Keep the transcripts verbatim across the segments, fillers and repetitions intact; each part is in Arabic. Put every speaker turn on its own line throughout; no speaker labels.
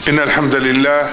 إن الحمد لله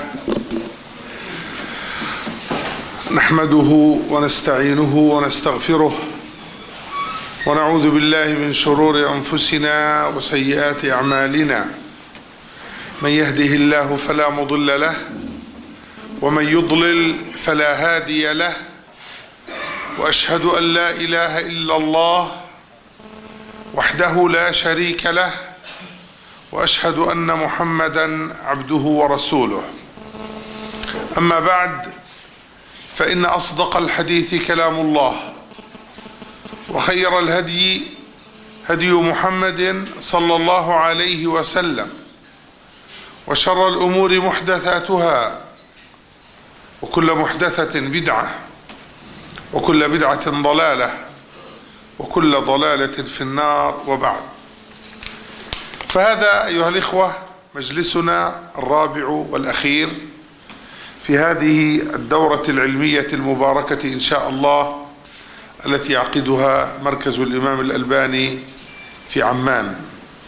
نحمده ونستعينه ونستغفره ونعوذ بالله من شرور أنفسنا وسيئات أعمالنا. من يهده الله فلا مضل له ومن يضلل فلا هادي له، وأشهد أن لا إله إلا الله وحده لا شريك له، وأشهد أن محمدا عبده ورسوله. أما بعد، فإن أصدق الحديث كلام الله، وخير الهدي هدي محمد صلى الله عليه وسلم، وشر الأمور محدثاتها، وكل محدثة بدعة، وكل بدعة ضلالة، وكل ضلالة في النار. وبعد، فهذا أيها الإخوة مجلسنا الرابع والأخير في هذه الدورة العلمية المباركة إن شاء الله، التي يعقدها مركز الإمام الألباني في عمان.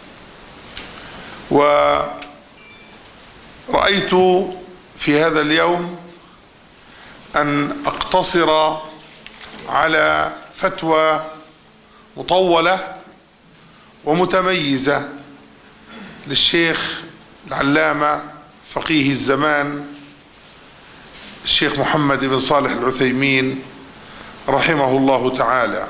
ورأيت في هذا اليوم أن أقتصر على فتوى مطولة ومتميزة للشيخ العلامة فقيه الزمان الشيخ محمد بن صالح العثيمين رحمه الله تعالى.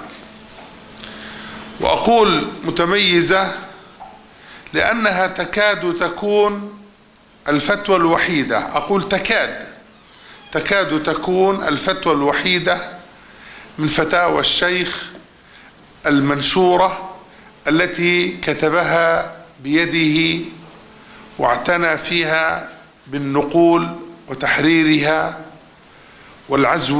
وأقول متميزة لأنها تكاد تكون الفتوى الوحيدة، أقول تكاد تكاد تكون الفتوى الوحيدة من فتاوى الشيخ المنشورة التي كتبها بيده واعتنى فيها بالنقول وتحريرها والعزو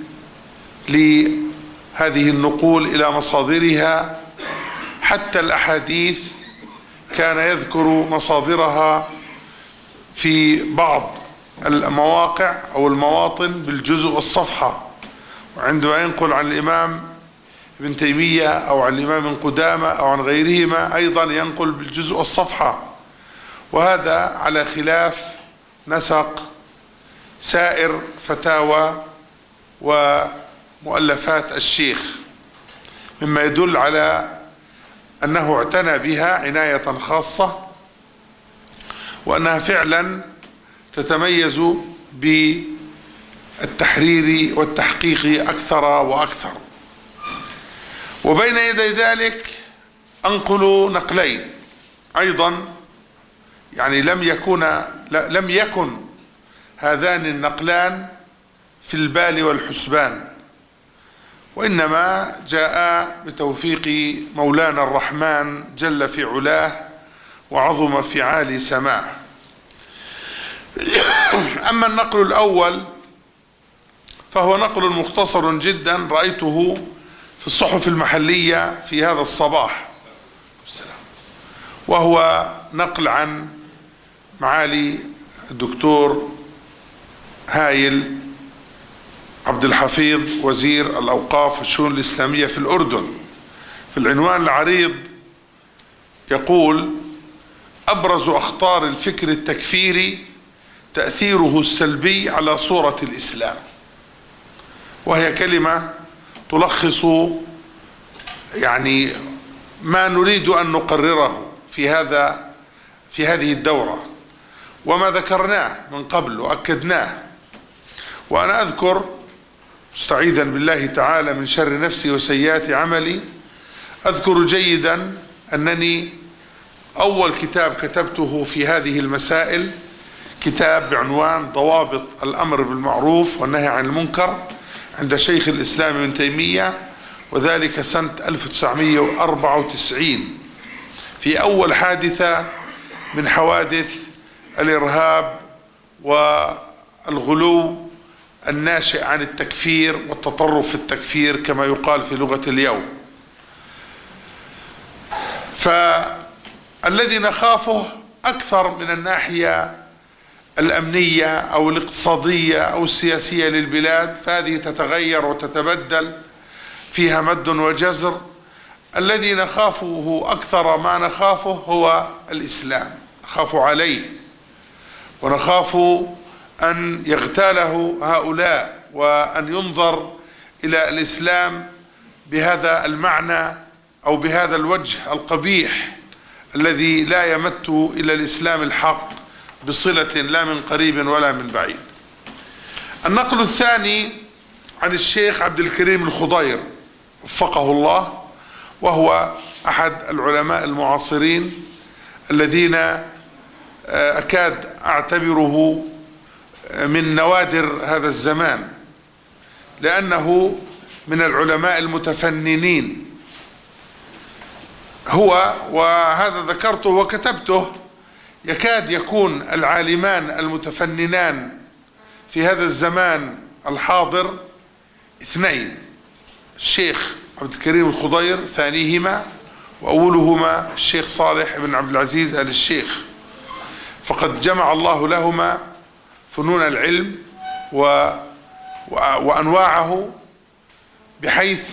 لهذه النقول إلى مصادرها، حتى الأحاديث كان يذكر مصادرها في بعض المواقع أو المواطن بالجزء والصفحة، وعندما ينقل عن الإمام ابن تيمية أو عن الإمام ابن قدامة أو عن غيرهما أيضا ينقل بالجزء والصفحة. وهذا على خلاف نسق سائر فتاوى ومؤلفات الشيخ، مما يدل على أنه اعتنى بها عناية خاصة، وأنها فعلا تتميز بالتحرير والتحقيق أكثر وأكثر. وبين يدي ذلك أنقل نقلين أيضا، يعني لم يكن لم يكن هذان النقلان في البال والحسبان، وإنما جاء بتوفيق مولانا الرحمن جل في علاه وعظم في عالي سماه. أما النقل الأول فهو نقل مختصر جدا رأيته في الصحف المحلية في هذا الصباح، وهو نقل عن معالي الدكتور هايل عبد الحفيظ وزير الأوقاف والشؤون الإسلامية في الأردن. في العنوان العريض يقول: أبرز أخطار الفكر التكفيري تأثيره السلبي على صورة الإسلام. وهي كلمة تلخص يعني ما نريد أن نقرره في هذا في هذه الدورة، وما ذكرناه من قبل وأكدناه. وأنا أذكر مستعيذا بالله تعالى من شر نفسي وسيئات عملي، أذكر جيدا أنني أول كتاب كتبته في هذه المسائل كتاب بعنوان ضوابط الأمر بالمعروف والنهي عن المنكر عند شيخ الإسلام ابن تيمية، وذلك سنة ألف وتسعمائة وأربعة وتسعين، في أول حادثة من حوادث الإرهاب والغلو الناشئ عن التكفير والتطرف في التكفير كما يقال في لغة اليوم. فالذي نخافه أكثر من الناحية الأمنية أو الاقتصادية أو السياسية للبلاد، فهذه تتغير وتتبدل فيها مد وجزر. الذي نخافه أكثر ما نخافه هو الإسلام، نخاف عليه. ونخاف أن يغتاله هؤلاء وأن ينظر إلى الإسلام بهذا المعنى أو بهذا الوجه القبيح الذي لا يمت إلى الإسلام الحق بصلة لا من قريب ولا من بعيد. النقل الثاني عن الشيخ عبد الكريم الخضير وفقه الله، وهو أحد العلماء المعاصرين الذين أكاد أعتبره من نوادر هذا الزمان، لأنه من العلماء المتفننين. هو، وهذا ذكرته وكتبته، يكاد يكون العالمان المتفننان في هذا الزمان الحاضر اثنين: الشيخ عبد الكريم الخضير ثانيهما، وأولهما الشيخ صالح بن عبد العزيز آل الشيخ، فقد جمع الله لهما فنون العلم و... وأنواعه بحيث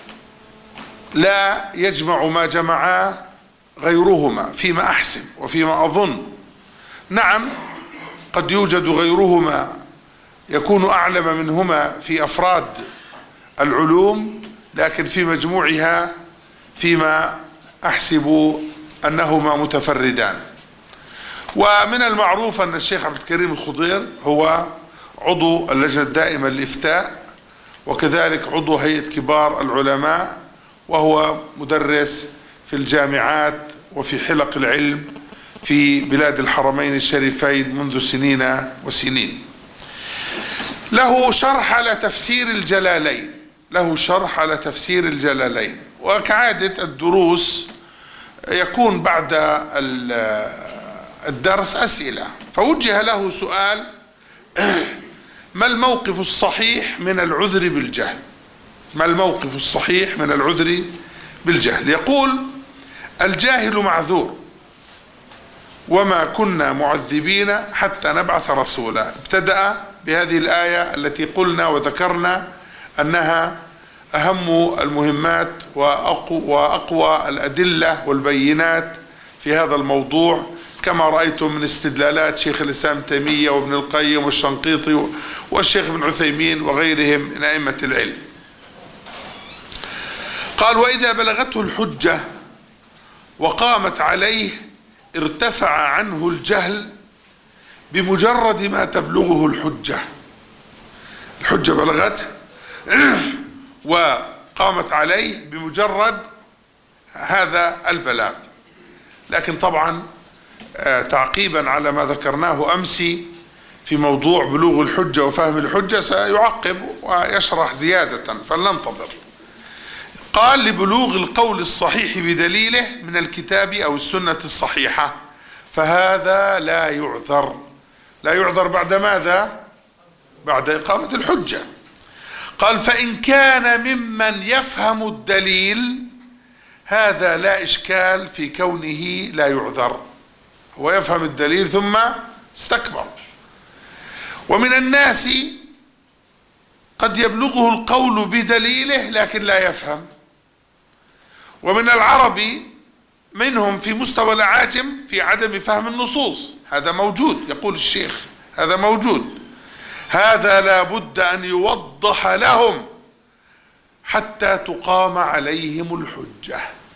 لا يجمع ما جمعا غيرهما فيما أحسن وفيما أظن. نعم، قد يوجد غيرهما يكون أعلم منهما في أفراد العلوم، لكن في مجموعها فيما أحسب أنهما متفردان. ومن المعروف أن الشيخ عبد الكريم الخضير هو عضو اللجنة الدائمة للإفتاء، وكذلك عضو هيئة كبار العلماء، وهو مدرس في الجامعات وفي حلق العلم في بلاد الحرمين الشريفين منذ سنين وسنين. له شرح على تفسير الجلالين له شرح على تفسير الجلالين وكعادة الدروس يكون بعد الدرس أسئلة، فوجه له سؤال: ما الموقف الصحيح من العذر بالجهل؟ ما الموقف الصحيح من العذر بالجهل؟ يقول: الجاهل معذور، وما كنا معذبين حتى نبعث رسولا. ابتدأ بهذه الآية التي قلنا وذكرنا أنها أهم المهمات وأقوى الأدلة والبينات في هذا الموضوع، كما رأيتم من استدلالات شيخ الإسلام ابن تيمية وابن القيم والشنقيطي والشيخ ابن عثيمين وغيرهم من أئمة العلم. قال: وإذا بلغته الحجة وقامت عليه ارتفع عنه الجهل بمجرد ما تبلغه الحجة. الحجة بلغته وقامت عليه بمجرد هذا البلاغ. لكن طبعا تعقيبا على ما ذكرناه أمس في موضوع بلوغ الحجة وفهم الحجة سيعقب ويشرح زيادة، فلننتظر. قال: لبلوغ القول الصحيح بدليله من الكتاب أو السنة الصحيحة، فهذا لا يعذر. لا يعذر بعد ماذا؟ بعد إقامة الحجة. قال: فإن كان ممن يفهم الدليل هذا لا إشكال في كونه لا يعذر، هو يفهم الدليل ثم استكبر. ومن الناس قد يبلغه القول بدليله لكن لا يفهم، ومن العرب منهم في مستوى العاجم في عدم فهم النصوص، هذا موجود. يقول الشيخ: هذا موجود، هذا لا بد أن يوضح لهم حتى تقام عليهم الحجة.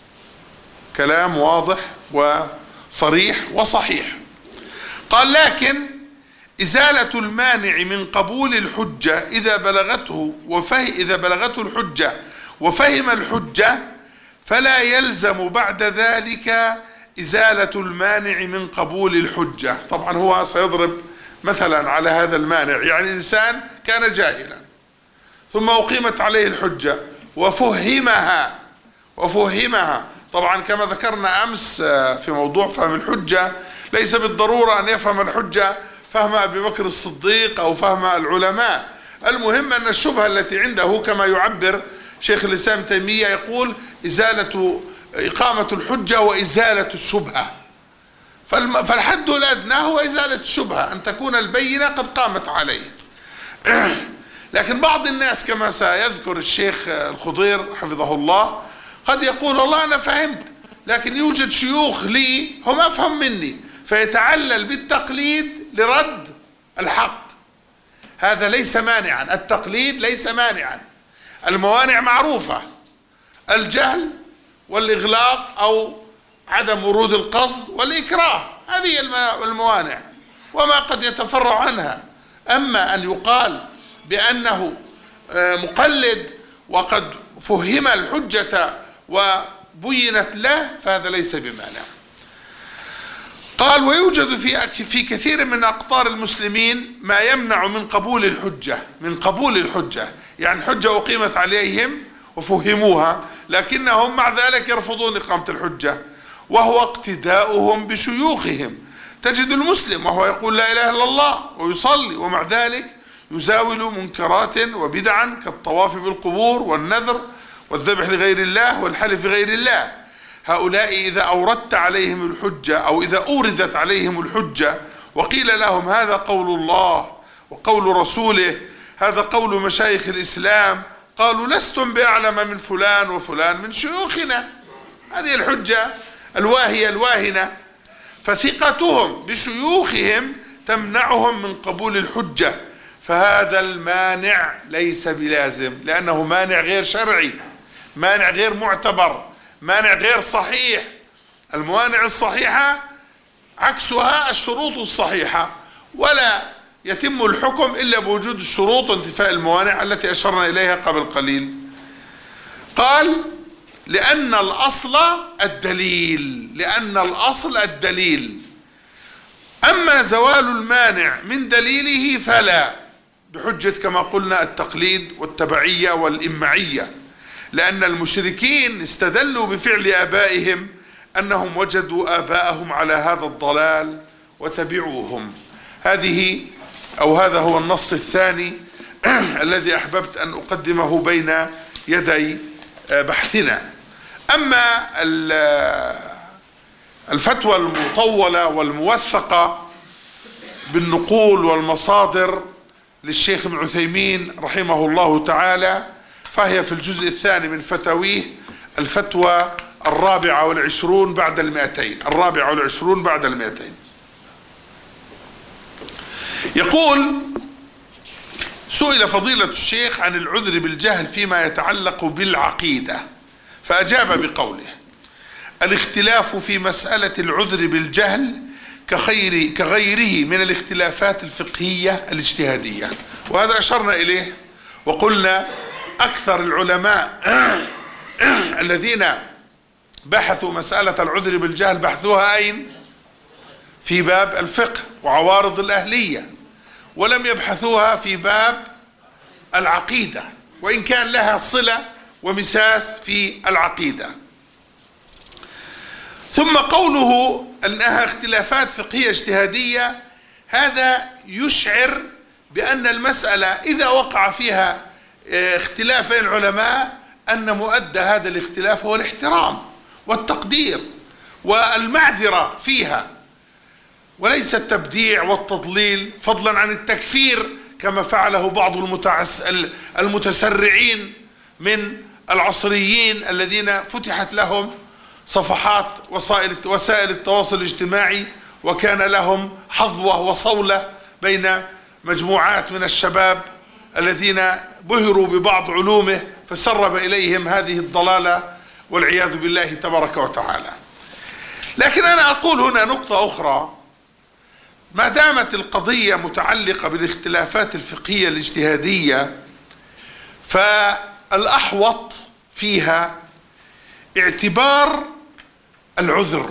كلام واضح وصريح وصحيح. قال: لكن إزالة المانع من قبول الحجة إذا بلغته وفهم إذا بلغته الحجة وفهم الحجة فلا يلزم بعد ذلك إزالة المانع من قبول الحجة. طبعا هو سيضرب مثلا على هذا المانع، يعني إنسان كان جاهلا ثم أقيمت عليه الحجة وفهمها وفهمها طبعا كما ذكرنا أمس في موضوع فهم الحجة، ليس بالضرورة أن يفهم الحجة فهم أبي بكر الصديق أو فهم العلماء. المهم أن الشبهة التي عنده كما يعبر شيخ الإسلام تيمية يقول: إزالة إقامة الحجة وإزالة الشبهة. فالحد الأدنى هو إزالة الشبهة، أن تكون البينة قد قامت عليه. لكن بعض الناس كما سيذكر الشيخ الخضير حفظه الله قد يقول: والله أنا فهمت، لكن يوجد شيوخ لي هم أفهم مني، فيتعلل بالتقليد لرد الحق. هذا ليس مانعا، التقليد ليس مانعا. الموانع معروفة: الجهل والإغلاق أو عدم ورود القصد والإكراه، هذه الموانع وما قد يتفرع عنها. أما أن يقال بأنه مقلد وقد فهم الحجة وبينت له فهذا ليس بمانع. قال: ويوجد في في كثير من أقطار المسلمين ما يمنع من قبول الحجة، من قبول الحجة، يعني الحجة أقيمت عليهم وفهموها لكنهم مع ذلك يرفضون إقامة الحجة، وهو اقتداؤهم بشيوخهم. تجد المسلم وهو يقول لا إله إلا الله ويصلي ومع ذلك يزاول منكرات وبدعا كالطواف بالقبور والنذر والذبح لغير الله والحلف غير الله. هؤلاء إذا أوردت عليهم الحجة أو إذا أوردت عليهم الحجة وقيل لهم هذا قول الله وقول رسوله، هذا قول مشايخ الإسلام، قالوا: لستم بأعلم من فلان وفلان من شيوخنا. هذه الحجة الواهية الواهنة. فثقتهم بشيوخهم تمنعهم من قبول الحجة، فهذا المانع ليس بلازم، لأنه مانع غير شرعي، مانع غير معتبر، مانع غير صحيح. الموانع الصحيحة عكسها الشروط الصحيحة، ولا يتم الحكم إلا بوجود الشروط وانتفاء الموانع التي أشرنا إليها قبل قليل. قال: لأن الأصل الدليل، لأن الأصل الدليل، أما زوال المانع من دليله فلا، بحجة كما قلنا التقليد والتبعية والإمعية، لأن المشركين استدلوا بفعل آبائهم أنهم وجدوا آباءهم على هذا الضلال وتبعوهم. هذه أو هذا هو النص الثاني الذي أحببت أن أقدمه بين يدي بحثنا. أما الفتوى المطولة والموثقة بالنقول والمصادر للشيخ ابن عثيمين رحمه الله تعالى فهي في الجزء الثاني من فتاويه، الفتوى الرابعة والعشرون بعد المئتين، الرابعة والعشرون بعد المئتين. يقول: سئل فضيلة الشيخ عن العذر بالجهل فيما يتعلق بالعقيدة، فأجاب بقوله: الاختلاف في مسألة العذر بالجهل كخير كغيره من الاختلافات الفقهية الاجتهادية، وهذا أشرنا إليه وقلنا أكثر العلماء الذين بحثوا مسألة العذر بالجهل بحثوها أين؟ في باب الفقه وعوارض الأهلية، ولم يبحثوها في باب العقيدة، وإن كان لها صلة ومساس في العقيدة. ثم قوله أنها اختلافات فقهية اجتهادية، هذا يشعر بأن المسألة إذا وقع فيها اختلاف بين العلماء أن مؤدى هذا الاختلاف هو الاحترام والتقدير والمعذرة فيها، وليس التبديع والتضليل، فضلا عن التكفير كما فعله بعض المتعس المتسرعين من العصريين الذين فتحت لهم صفحات وسائل وسائل التواصل الاجتماعي وكان لهم حظوة وصولة بين مجموعات من الشباب الذين بهروا ببعض علومه فسرب إليهم هذه الضلالة والعياذ بالله تبارك وتعالى. لكن أنا أقول هنا نقطة أخرى: ما دامت القضية متعلقة بالاختلافات الفقهية الاجتهادية فالأحوط فيها اعتبار العذر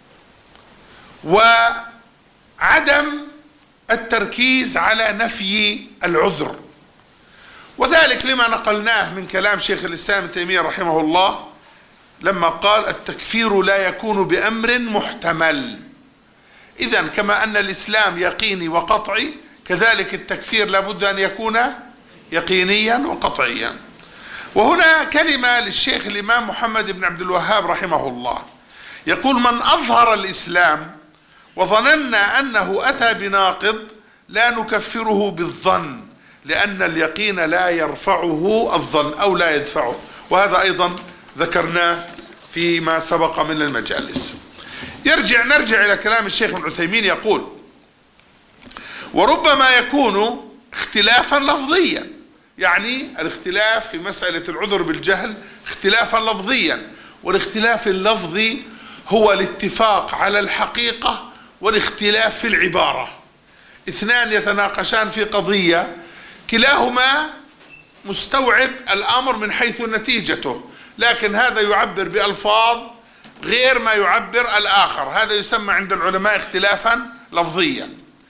وعدم التركيز على نفي العذر، وذلك لما نقلناه من كلام شيخ الإسلام ابن تيمية رحمه الله لما قال: التكفير لا يكون بأمر محتمل. إذن كما أن الإسلام يقيني وقطعي كذلك التكفير لابد أن يكون يقينيا وقطعيا. وهنا كلمة للشيخ الإمام محمد بن عبد الوهاب رحمه الله، يقول: من أظهر الإسلام وظننا أنه أتى بناقض لا نكفره بالظن، لأن اليقين لا يرفعه الظن أو لا يدفعه، وهذا أيضا ذكرناه فيما سبق من المجالس. يرجع نرجع إلى كلام الشيخ ابن عثيمين، يقول: وربما يكون اختلافا لفظيا، يعني الاختلاف في مسألة العذر بالجهل اختلافا لفظيا، والاختلاف اللفظي هو الاتفاق على الحقيقة والاختلاف في العبارة. اثنان يتناقشان في قضية كلاهما مستوعب الأمر من حيث نتيجته، لكن هذا يعبر بألفاظ غير ما يعبر الآخر، هذا يسمى عند العلماء اختلافا لفظيا.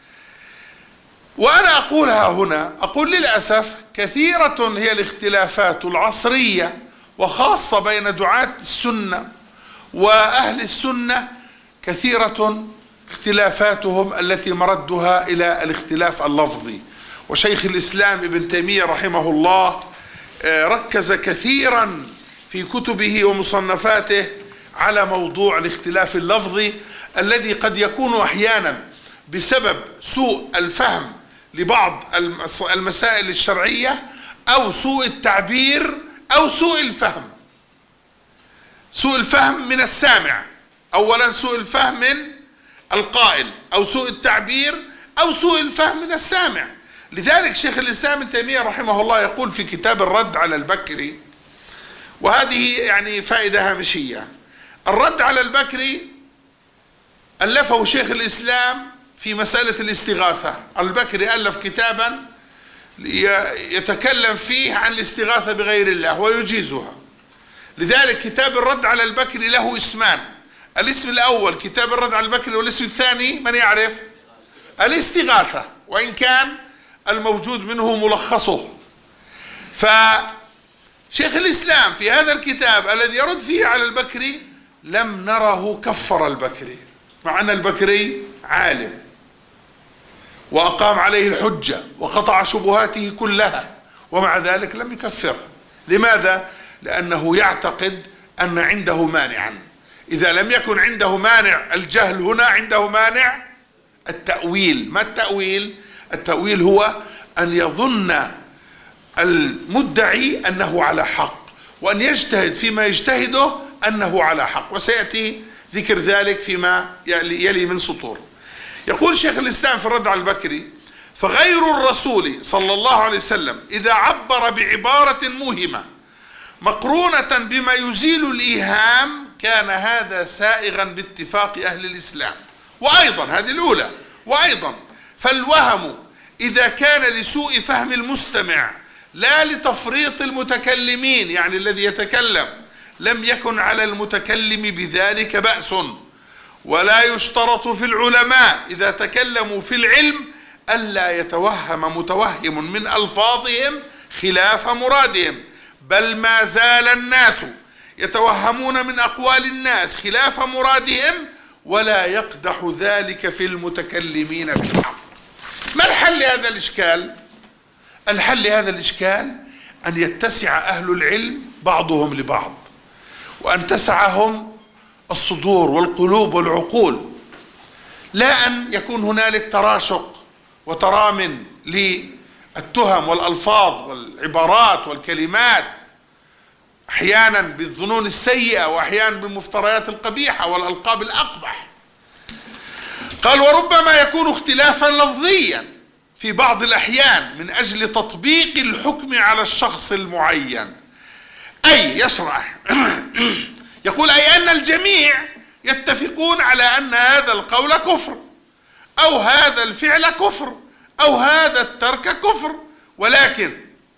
وأنا أقولها هنا، أقول للأسف كثيرة هي الاختلافات العصرية، وخاصة بين دعاة السنة وأهل السنة، كثيرة اختلافاتهم التي مردها إلى الاختلاف اللفظي. وشيخ الإسلام ابن تيمية رحمه الله ركز كثيرا في كتبه ومصنفاته على موضوع الاختلاف اللفظي الذي قد يكون أحيانا بسبب سوء الفهم لبعض المسائل الشرعية، أو سوء التعبير، أو سوء الفهم. سوء الفهم من السامع، أولا سوء الفهم من القائل، أو سوء التعبير، أو سوء الفهم من السامع. لذلك شيخ الإسلام ابن تيمية رحمه الله يقول في كتاب الرد على البكري، وهذه يعني فائدة هامشية، الرد على البكري ألفه شيخ الإسلام في مسألة الاستغاثة. البكري ألف كتابا يتكلم فيه عن الاستغاثة بغير الله ويجيزها. لذلك كتاب الرد على البكري له اسمان، الاسم الأول كتاب الرد على البكري، والاسم الثاني من يعرف؟ الاستغاثة، وإن كان الموجود منه ملخصه. فشيخ الإسلام في هذا الكتاب الذي يرد فيه على البكري لم نره كفر البكري، مع أن البكري عالم وأقام عليه الحجة وقطع شبهاته كلها، ومع ذلك لم يكفر. لماذا؟ لأنه يعتقد أن عنده مانعا، إذا لم يكن عنده مانع الجهل هنا عنده مانع التأويل. ما التأويل؟ التأويل هو أن يظن المدعي أنه على حق، وأن يجتهد فيما يجتهده أنه على حق، وسيأتي ذكر ذلك فيما يلي من سطور. يقول شيخ الإسلام في الرد على البكري: فغير الرسول صلى الله عليه وسلم إذا عبر بعبارة موهمة مقرونة بما يزيل الإيهام كان هذا سائغا باتفاق أهل الإسلام. وأيضا هذه الأولى، وأيضا فالوهم إذا كان لسوء فهم المستمع لا لتفريط المتكلمين، يعني الذي يتكلم، لم يكن على المتكلم بذلك بأس. ولا يشترط في العلماء إذا تكلموا في العلم ألا يتوهم متوهم من ألفاظهم خلاف مرادهم، بل ما زال الناس يتوهمون من أقوال الناس خلاف مرادهم، ولا يقدح ذلك في المتكلمين بالحق. ما الحل لهذا الإشكال؟ الحل لهذا الإشكال أن يتسع أهل العلم بعضهم لبعض، وأن تسعهم الصدور والقلوب والعقول، لا أن يكون هنالك تراشق وترام للتهم والألفاظ والعبارات والكلمات، أحيانا بالظنون السيئة وأحيانا بالمفتريات القبيحة والألقاب الأقبح. قال: وربما يكون اختلافا لفظيا في بعض الأحيان من أجل تطبيق الحكم على الشخص المعين. أي يشرح يقول أي أن الجميع يتفقون على أن هذا القول كفر، أو هذا الفعل كفر، أو هذا الترك كفر، ولكن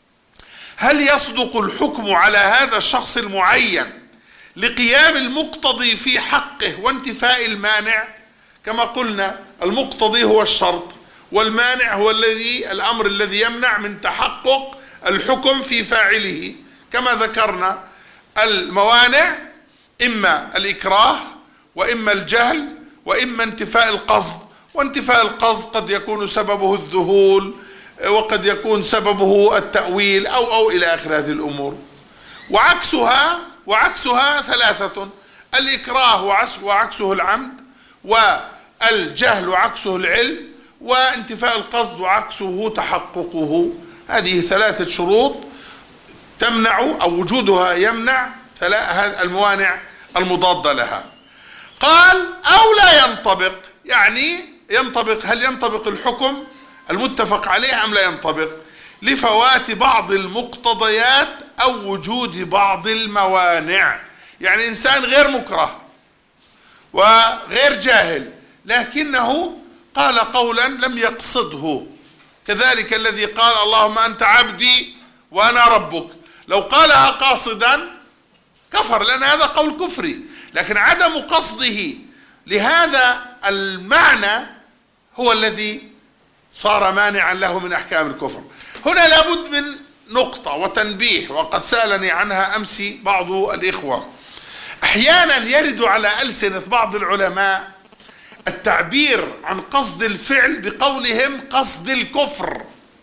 هل يصدق الحكم على هذا الشخص المعين لقيام المقتضي في حقه وانتفاء المانع؟ كما قلنا المقتضي هو الشرط، والمانع هو الذي الأمر الذي يمنع من تحقق الحكم في فاعله. كما ذكرنا الموانع إما الإكراه، وإما الجهل، وإما انتفاء القصد. وانتفاء القصد قد يكون سببه الذهول، وقد يكون سببه التأويل، أو أو إلى آخر هذه الأمور. وعكسها وعكسها ثلاثة: الإكراه وعكسه العمد، والجهل وعكسه العلم، وانتفاء القصد وعكسه تحققه. هذه ثلاثة شروط تمنع أو وجودها يمنع الموانع المضادة لها. قال: أو لا ينطبق، يعني ينطبق، هل ينطبق الحكم المتفق عليه أم لا ينطبق؟ لفوات بعض المقتضيات أو وجود بعض الموانع. يعني إنسان غير مكره وغير جاهل لكنه قال قولا لم يقصده، كذلك الذي قال اللهم أنت عبدي وأنا ربك، لو قالها قاصدا كفر لأن هذا قول كفري، لكن عدم قصده لهذا المعنى هو الذي صار مانعا له من أحكام الكفر. هنا لابد من نقطة وتنبيه، وقد سألني عنها أمس بعض الإخوة. أحيانا يرد على ألسنة بعض العلماء التعبير عن قصد الفعل بقولهم قصد الكفر،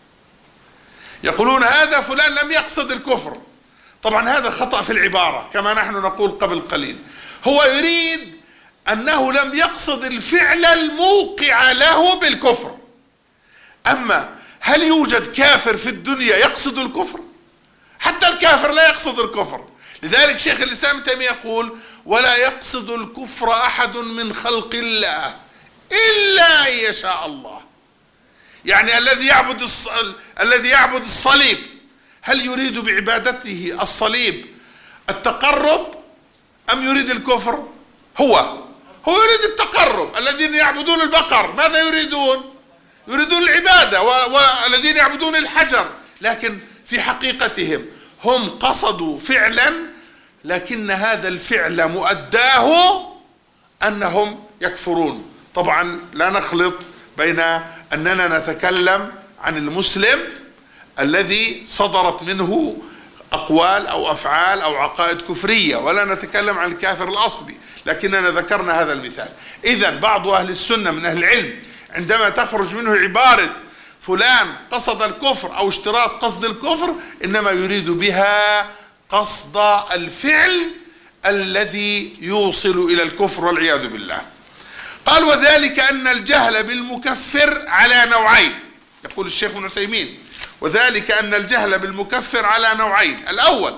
يقولون هذا فلان لم يقصد الكفر. طبعا هذا خطأ في العبارة كما نحن نقول قبل قليل، هو يريد أنه لم يقصد الفعل الموقع له بالكفر. أما هل يوجد كافر في الدنيا يقصد الكفر؟ حتى الكافر لا يقصد الكفر. لذلك شيخ الإسلام ابن تيمية يقول ولا يقصد الكفر أحد من خلق الله إلا أن يشاء الله. يعني الذي يعبد الص... الذي يعبد الصليب هل يريد بعبادته الصليب التقرب أم يريد الكفر؟ هو هو يريد التقرب. الذين يعبدون البقر ماذا يريدون؟ يريدون العبادة، والذين يعبدون الحجر، لكن في حقيقتهم هم قصدوا فعلا لكن هذا الفعل مؤداه أنهم يكفرون. طبعا لا نخلط بين أننا نتكلم عن المسلم الذي صدرت منه أقوال أو أفعال أو عقائد كفرية، ولا نتكلم عن الكافر الأصلي، لكننا ذكرنا هذا المثال. إذن بعض أهل السنة من أهل العلم عندما تخرج منه عبارة فلان قصد الكفر أو اشتراط قصد الكفر إنما يريد بها قصد الفعل الذي يوصل إلى الكفر والعياذ بالله. قال وذلك أن الجهل بالمكفر على نوعين، يقول الشيخ ابن عثيمين وذلك أن الجهل بالمكفر على نوعين. الأول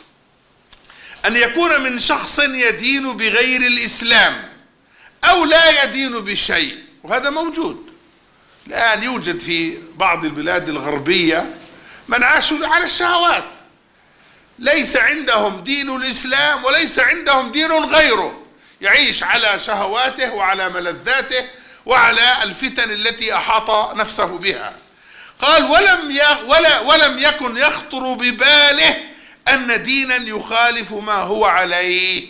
أن يكون من شخص يدين بغير الإسلام أو لا يدين بشيء، وهذا موجود الآن، يوجد في بعض البلاد الغربية من عاشوا على الشهوات، ليس عندهم دين الإسلام وليس عندهم دين غيره، يعيش على شهواته وعلى ملذاته وعلى الفتن التي أحاط نفسه بها. قال ولم ولا ولم يكن يخطر بباله أن دينا يخالف ما هو عليه،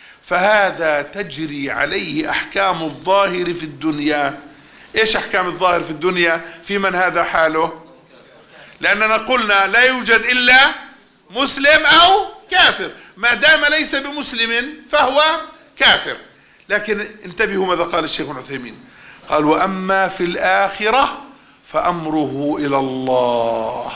فهذا تجري عليه أحكام الظاهر في الدنيا. إيش أحكام الظاهر في الدنيا في من هذا حاله؟ لأننا قلنا لا يوجد إلا مسلم أو كافر، ما دام ليس بمسلم فهو كافر. لكن انتبهوا ماذا قال الشيخ ابن عثيمين، قال وأما في الآخرة فأمره إلى الله.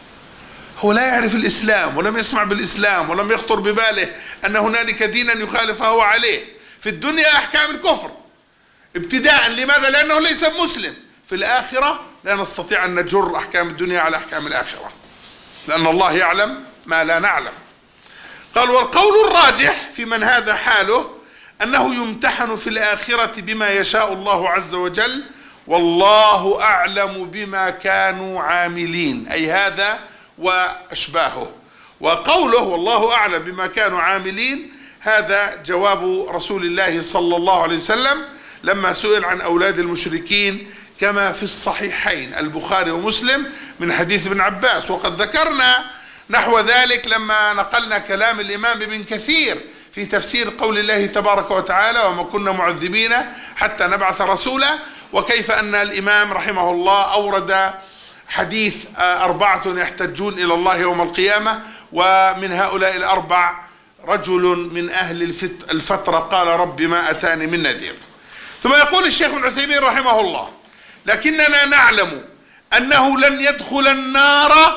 هو لا يعرف الإسلام ولم يسمع بالإسلام ولم يخطر بباله أن هنالك دينا يخالف فهو عليه. في الدنيا أحكام الكفر ابتداء، لماذا؟ لأنه ليس مسلم. في الآخرة لا نستطيع أن نجر أحكام الدنيا على أحكام الآخرة لأن الله يعلم ما لا نعلم. قال والقول الراجح في من هذا حاله أنه يمتحن في الآخرة بما يشاء الله عز وجل والله أعلم بما كانوا عاملين، أي هذا وأشباهه. وقوله والله أعلم بما كانوا عاملين هذا جواب رسول الله صلى الله عليه وسلم لما سئل عن أولاد المشركين كما في الصحيحين البخاري ومسلم من حديث ابن عباس، وقد ذكرنا نحو ذلك لما نقلنا كلام الإمام ابن كثير في تفسير قول الله تبارك وتعالى وما كنا معذبين حتى نبعث رسولا، وكيف أن الإمام رحمه الله أورد حديث أربعة يحتجون إلى الله يوم القيامة، ومن هؤلاء الأربع رجل من أهل الفترة قال رب ما أتاني من نذير. ثم يقول الشيخ ابن عثيمين رحمه الله لكننا نعلم أنه لن يدخل النار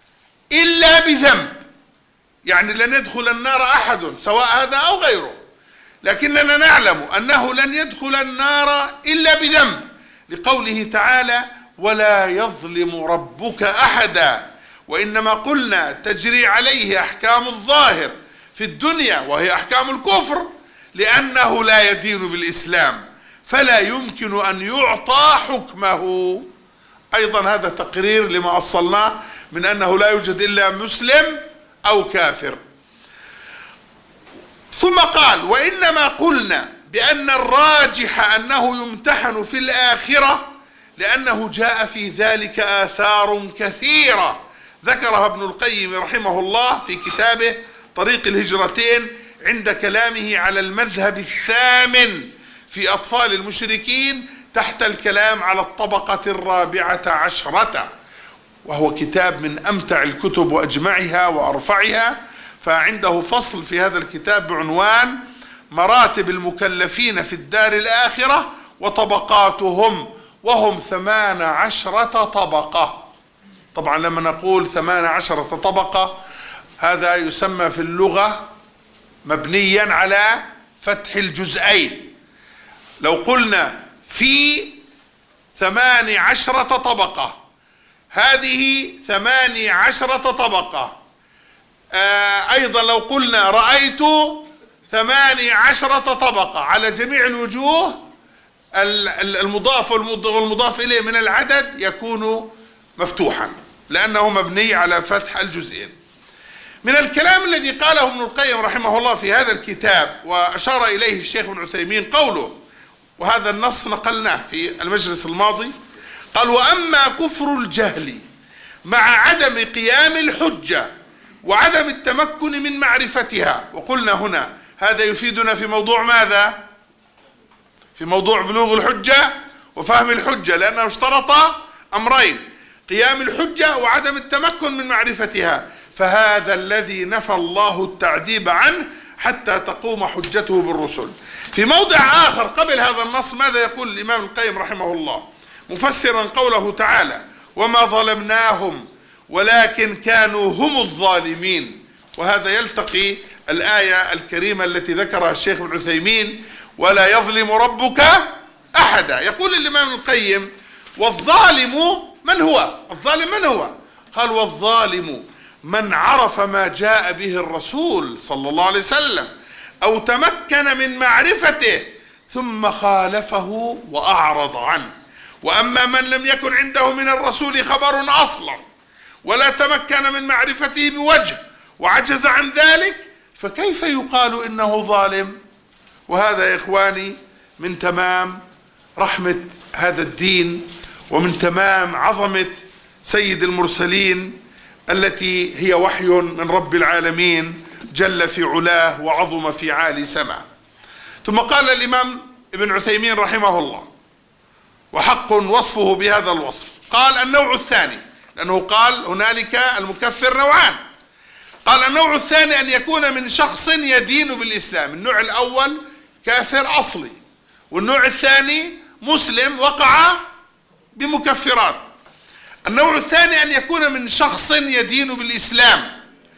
إلا بذنب، يعني لن يدخل النار أحد سواء هذا أو غيره، لكننا نعلم أنه لن يدخل النار إلا بذنب، لقوله تعالى ولا يظلم ربك أحدا. وإنما قلنا تجري عليه أحكام الظاهر في الدنيا وهي أحكام الكفر لأنه لا يدين بالإسلام، فلا يمكن أن يعطى حكمه أيضا هذا تقرير لما أصلناه من أنه لا يوجد إلا مسلم أو كافر. ثم قال: وإنما قلنا بأن الراجح أنه يمتحن في الآخرة لأنه جاء في ذلك آثار كثيرة ذكرها ابن القيم رحمه الله في كتابه طريق الهجرتين عند كلامه على المذهب الثامن في أطفال المشركين تحت الكلام على الطبقة الرابعة عشرة، وهو كتاب من أمتع الكتب وأجمعها وأرفعها. فعنده فصل في هذا الكتاب بعنوان مراتب المكلفين في الدار الآخرة وطبقاتهم، وهم ثمان عشرة طبقة. طبعا لما نقول ثمان عشرة طبقة هذا يسمى في اللغة مبنيا على فتح الجزئين. لو قلنا في ثمان عشرة طبقة، هذه ثمان عشرة طبقة. آه أيضا لو قلنا رأيت ثمان عشرة طبقة، على جميع الوجوه المضاف والمضاف إليه من العدد يكون مفتوحا لأنه مبني على فتح الجزئين. من الكلام الذي قاله ابن القيم رحمه الله في هذا الكتاب وأشار إليه الشيخ ابن عثيمين قوله، وهذا النص نقلناه في المجلس الماضي، قال: وأما كفر الجهل مع عدم قيام الحجة وعدم التمكن من معرفتها. وقلنا هنا هذا يفيدنا في موضوع ماذا؟ في موضوع بلوغ الحجة وفهم الحجة، لأنه اشترط أمرين: قيام الحجة وعدم التمكن من معرفتها، فهذا الذي نفى الله التعذيب عنه حتى تقوم حجته بالرسل. في موضع آخر قبل هذا النص ماذا يقول الإمام القيم رحمه الله مفسرا قوله تعالى: وما ظلمناهم ولكن كانوا هم الظالمين. وهذا يلتقي الآية الكريمة التي ذكرها الشيخ ابن عثيمين: ولا يظلم ربك أحدا. يقول الإمام القيم: والظالم من هو؟ الظالم من هو؟ قال: والظالم من عرف ما جاء به الرسول صلى الله عليه وسلم أو تمكن من معرفته ثم خالفه وأعرض عنه. وأما من لم يكن عنده من الرسول خبر أصلا ولا تمكن من معرفته بوجه وعجز عن ذلك، فكيف يقال إنه ظالم؟ وهذا يا إخواني من تمام رحمة هذا الدين ومن تمام عظمة سيد المرسلين التي هي وحي من رب العالمين جل في علاه وعظم في عالي سماه. ثم قال الإمام ابن عثيمين رحمه الله، وحق وصفه بهذا الوصف، قال: النوع الثاني، لأنه قال هنالك المكفر نوعان، قال: النوع الثاني أن يكون من شخص يدين بالإسلام. النوع الأول كافر أصلي، والنوع الثاني مسلم وقع بمكفرات. النوع الثاني أن يكون من شخص يدين بالإسلام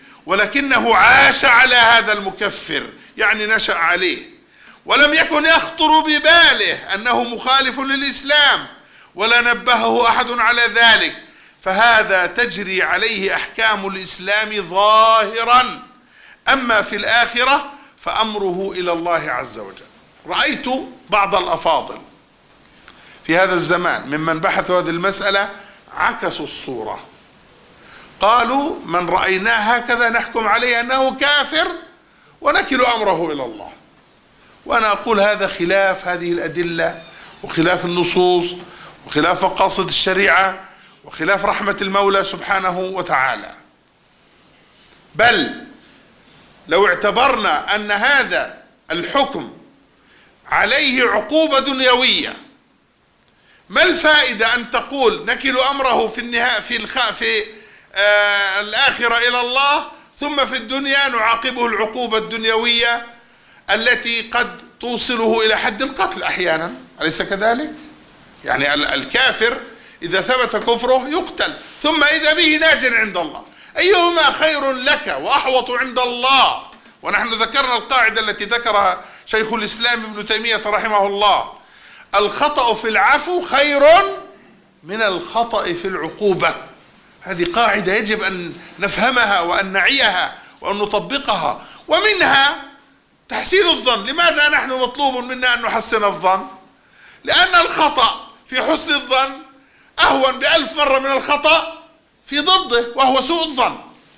ولكنه عاش على هذا المكفر، يعني نشأ عليه، ولم يكن يخطر بباله أنه مخالف للإسلام ولا نبهه أحد على ذلك، فهذا تجري عليه أحكام الإسلام ظاهرا. أما في الآخرة فأمره إلى الله عز وجل. رأيت بعض الأفاضل في هذا الزمان ممن بحثوا هذه المسألة عكسوا الصورة، قالوا: من رأيناه هكذا نحكم عليه أنه كافر ونكل أمره إلى الله. وأنا أقول هذا خلاف هذه الأدلة وخلاف النصوص وخلاف مقاصد الشريعة وخلاف رحمة المولى سبحانه وتعالى. بل لو اعتبرنا أن هذا الحكم عليه عقوبة دنيوية، ما الفائدة أن تقول نكل أمره في النهاية في الخ... في آه الآخرة إلى الله، ثم في الدنيا نعاقبه العقوبة الدنيوية التي قد توصله إلى حد القتل أحيانا، أليس كذلك؟ يعني الكافر إذا ثبت كفره يقتل، ثم إذا به ناج عند الله. أيهما خير لك وأحوط عند الله؟ ونحن ذكرنا القاعدة التي ذكرها شيخ الإسلام ابن تيمية رحمه الله: الخطأ في العفو خير من الخطأ في العقوبة. هذه قاعدة يجب أن نفهمها وأن نعيها وأن نطبقها. ومنها تحسين الظن. لماذا نحن مطلوب منا أن نحسن الظن؟ لأن الخطأ في حسن الظن أهون بألف مرة من الخطأ في ضده وهو سوء الظن.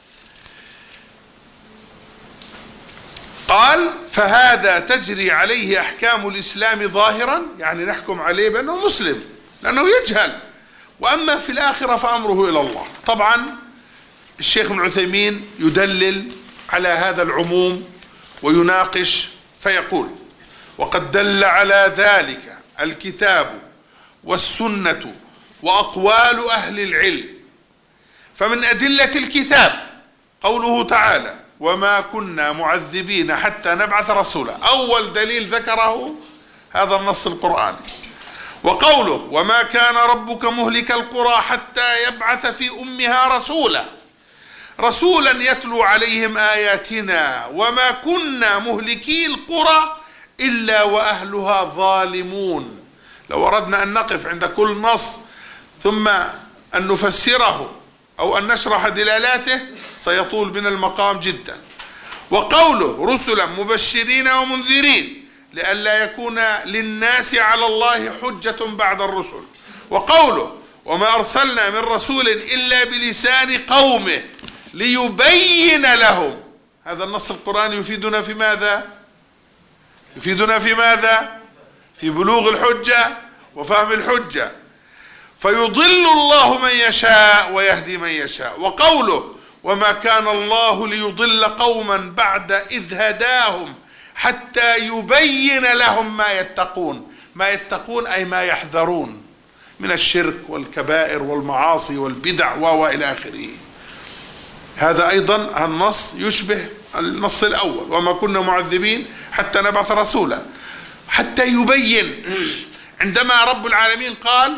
قال فهذا تجري عليه أحكام الإسلام ظاهرا، يعني نحكم عليه بأنه مسلم لأنه يجهل، وأما في الآخرة فأمره إلى الله. طبعا الشيخ ابن عثيمين يدلل على هذا العموم ويناقش فيقول وقد دل على ذلك الكتاب والسنة وأقوال أهل العلم. فمن أدلة الكتاب قوله تعالى وما كنا معذبين حتى نبعث رسولا، أول دليل ذكره هذا النص القرآني. وقوله وما كان ربك مهلك القرى حتى يبعث في أمها رسولا، رسولا يتلو عليهم آياتنا وما كنا مهلكي القرى إلا وأهلها ظالمون. لو أردنا أن نقف عند كل نص ثم أن نفسره أو أن نشرح دلالاته سيطول بنا المقام جدا. وقوله رسلا مبشرين ومنذرين لئلا يكون للناس على الله حجة بعد الرسل. وقوله وما أرسلنا من رسول إلا بلسان قومه ليبين لهم، هذا النص القرآني يفيدنا في ماذا؟ يفيدنا في ماذا؟ في بلوغ الحجة وفهم الحجة. فيضل الله من يشاء ويهدي من يشاء. وقوله وما كان الله ليضل قوما بعد إذ هداهم حتى يبين لهم ما يتقون. ما يتقون أي ما يحذرون من الشرك والكبائر والمعاصي والبدع وإلى آخره. هذا أيضا النص يشبه النص الأول وما كنا معذبين حتى نبعث رسولا، حتى يبين. عندما رب العالمين قال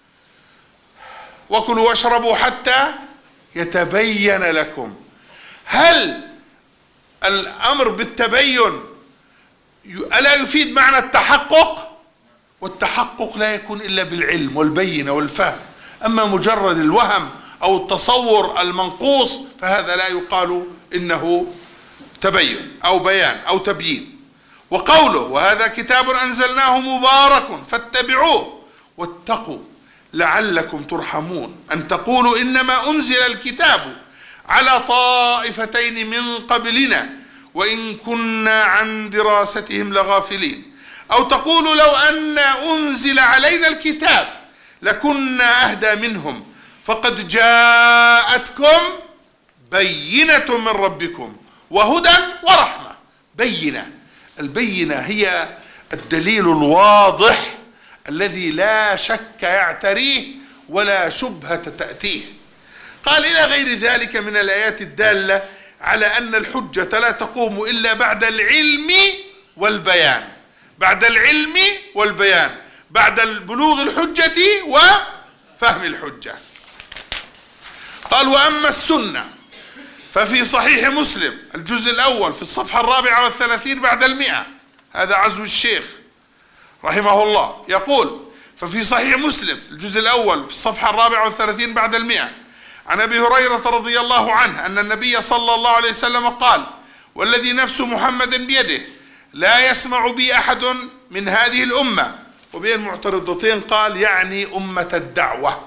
وكلوا واشربوا حتى يتبين لكم، هل الأمر بالتبين ألا يفيد معنى التحقق؟ والتحقق لا يكون إلا بالعلم والبينة والفهم، أما مجرد الوهم أو التصور المنقوص فهذا لا يقال إنه تبين أو بيان أو تبيين. وقوله وهذا كتاب أنزلناه مبارك فاتبعوه واتقوا لعلكم ترحمون، أن تقولوا إنما أنزل الكتاب على طائفتين من قبلنا وإن كنا عن دراستهم لغافلين، أو تقولوا لو أن أنزل علينا الكتاب لكنا أهدى منهم فقد جاءتكم بينة من ربكم وهدى ورحمة. بينة، البينة هي الدليل الواضح الذي لا شك يعتريه ولا شبهة تأتيه. قال إلى غير ذلك من الآيات الدالة على أن الحجة لا تقوم إلا بعد العلم والبيان، بعد العلم والبيان، بعد بلوغ الحجة وفهم الحجة. قال وأما السنة ففي صحيح مسلم الجزء الأول في الصفحة الرابعة والثلاثين بعد المئة، هذا عزو الشيخ رحمه الله يقول ففي صحيح مسلم الجزء الأول في الصفحة الرابعة والثلاثين بعد المئة عن أبي هريرة رضي الله عنه أن النبي صلى الله عليه وسلم قال والذي نفس محمد بيده لا يسمع بي أحد من هذه الأمة، وبين معترضتين قال يعني أمة الدعوة،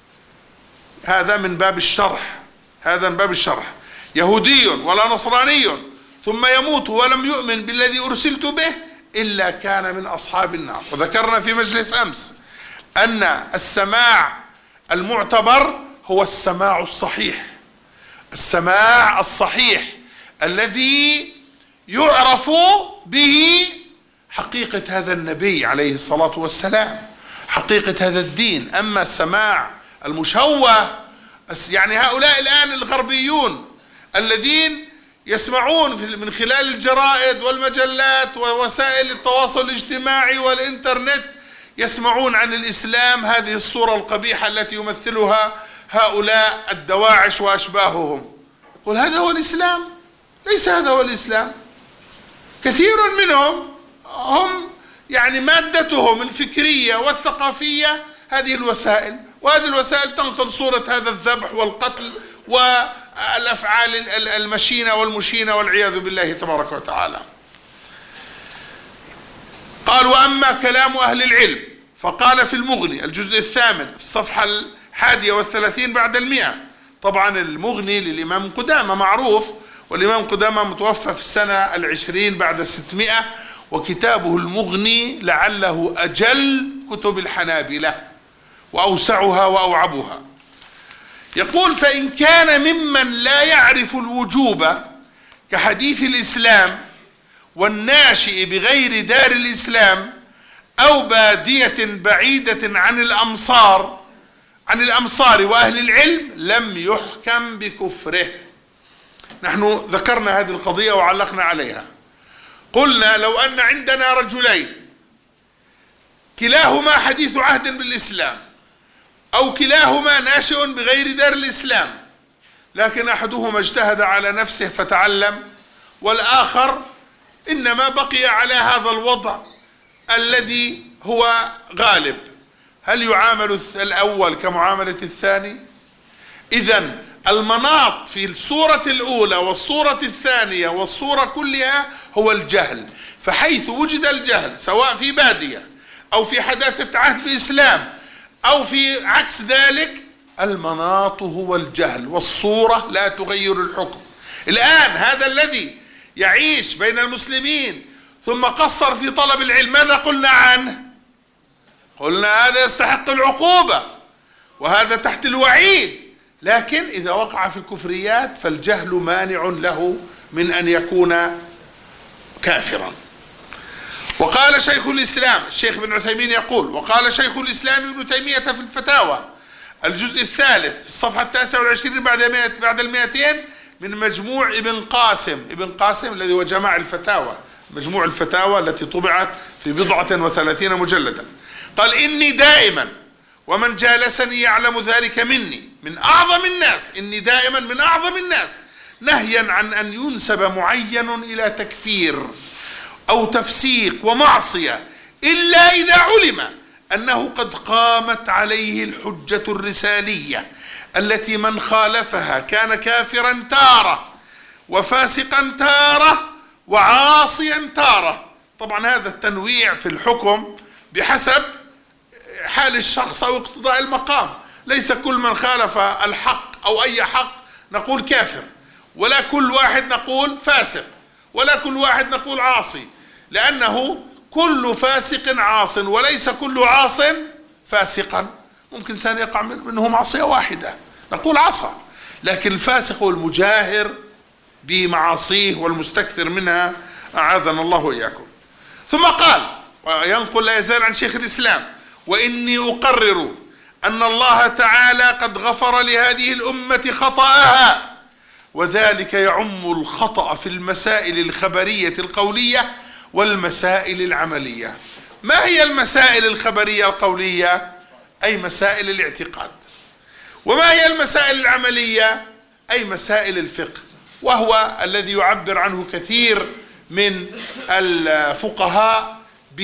هذا من باب الشرح، هذا من باب الشرح، يهودي ولا نصراني ثم يموت ولم يؤمن بالذي أرسلت به إلا كان من أصحاب النار. وذكرنا في مجلس أمس أن السماع المعتبر هو السماع الصحيح، السماع الصحيح الذي يعرف به حقيقة هذا النبي عليه الصلاة والسلام، حقيقة هذا الدين. أما السماع المشوه يعني هؤلاء الآن الغربيون الذين يسمعون من خلال الجرائد والمجلات ووسائل التواصل الاجتماعي والإنترنت، يسمعون عن الإسلام هذه الصورة القبيحة التي يمثلها هؤلاء الدواعش وأشباههم، يقول هذا هو الإسلام. ليس هذا هو الإسلام. كثير منهم هم يعني مادتهم الفكرية والثقافية هذه الوسائل، وهذه الوسائل تنقل صورة هذا الذبح والقتل والأفعال المشينة والمشينة والعياذ بالله تبارك وتعالى. قال وأما كلام أهل العلم فقال في المغني الجزء الثامن في الصفحة الحادية والثلاثين بعد المئة. طبعا المغني للإمام قدامة معروف، والإمام قدامة متوفى في السنة العشرين بعد الستمائة، وكتابه المغني لعله أجل كتب الحنابلة وأوسعها وأوعبها. يقول: فإن كان ممن لا يعرف الوجوب كحديث الإسلام والناشئ بغير دار الإسلام أو بادية بعيدة عن الأمصار عن الأمصار وأهل العلم لم يحكم بكفره. نحن ذكرنا هذه القضية وعلقنا عليها. قلنا: لو أن عندنا رجلين كلاهما حديث عهد بالإسلام أو كلاهما ناشئ بغير دار الإسلام، لكن أحدهما اجتهد على نفسه فتعلم، والآخر إنما بقي على هذا الوضع الذي هو غالب، هل يعامل الأول كمعاملة الثاني؟ إذن المناط في الصورة الأولى والصورة الثانية والصورة كلها هو الجهل. فحيث وجد الجهل سواء في بادية أو في حداثة عهد بإسلام أو في عكس ذلك، المناط هو الجهل والصورة لا تغير الحكم. الآن هذا الذي يعيش بين المسلمين ثم قصر في طلب العلم، ماذا قلنا عنه؟ قلنا هذا يستحق العقوبة وهذا تحت الوعيد، لكن إذا وقع في الكفريات فالجهل مانع له من أن يكون كافرا. وقال شيخ الإسلام الشيخ ابن عثيمين يقول: وقال شيخ الإسلام ابن تيمية في الفتاوى الجزء الثالث في الصفحة التاسعة والعشرين بعد بعد المئتين من مجموع ابن قاسم ابن قاسم الذي هو جماع الفتاوى، مجموع الفتاوى التي طبعت في بضعة وثلاثين مجلدا. قال: إني دائما ومن جالسني يعلم ذلك مني من أعظم الناس إني دائما من أعظم الناس نهيا عن أن ينسب معين إلى تكفير أو تفسيق ومعصية إلا إذا علم أنه قد قامت عليه الحجة الرسالية التي من خالفها كان كافرا تارة وفاسقا تارة وعاصيا تارة. طبعا هذا التنويع في الحكم بحسب حال الشخص أو اقتضاء المقام، ليس كل من خالف الحق أو أي حق نقول كافر، ولا كل واحد نقول فاسق، ولا كل واحد نقول عاصي، لأنه كل فاسق عاص وليس كل عاص فاسقا. ممكن ثاني يقع منه معصية واحدة نقول عصى، لكن الفاسق هو المجاهر بمعاصيه والمستكثر منها، أعاذنا الله وإياكم. ثم قال وينقل لا يزال عن شيخ الإسلام: وإني أقرر أن الله تعالى قد غفر لهذه الأمة خطأها، وذلك يعم الخطأ في المسائل الخبرية القولية والمسائل العملية. ما هي المسائل الخبرية القولية؟ أي مسائل الاعتقاد. وما هي المسائل العملية؟ أي مسائل الفقه، وهو الذي يعبر عنه كثير من الفقهاء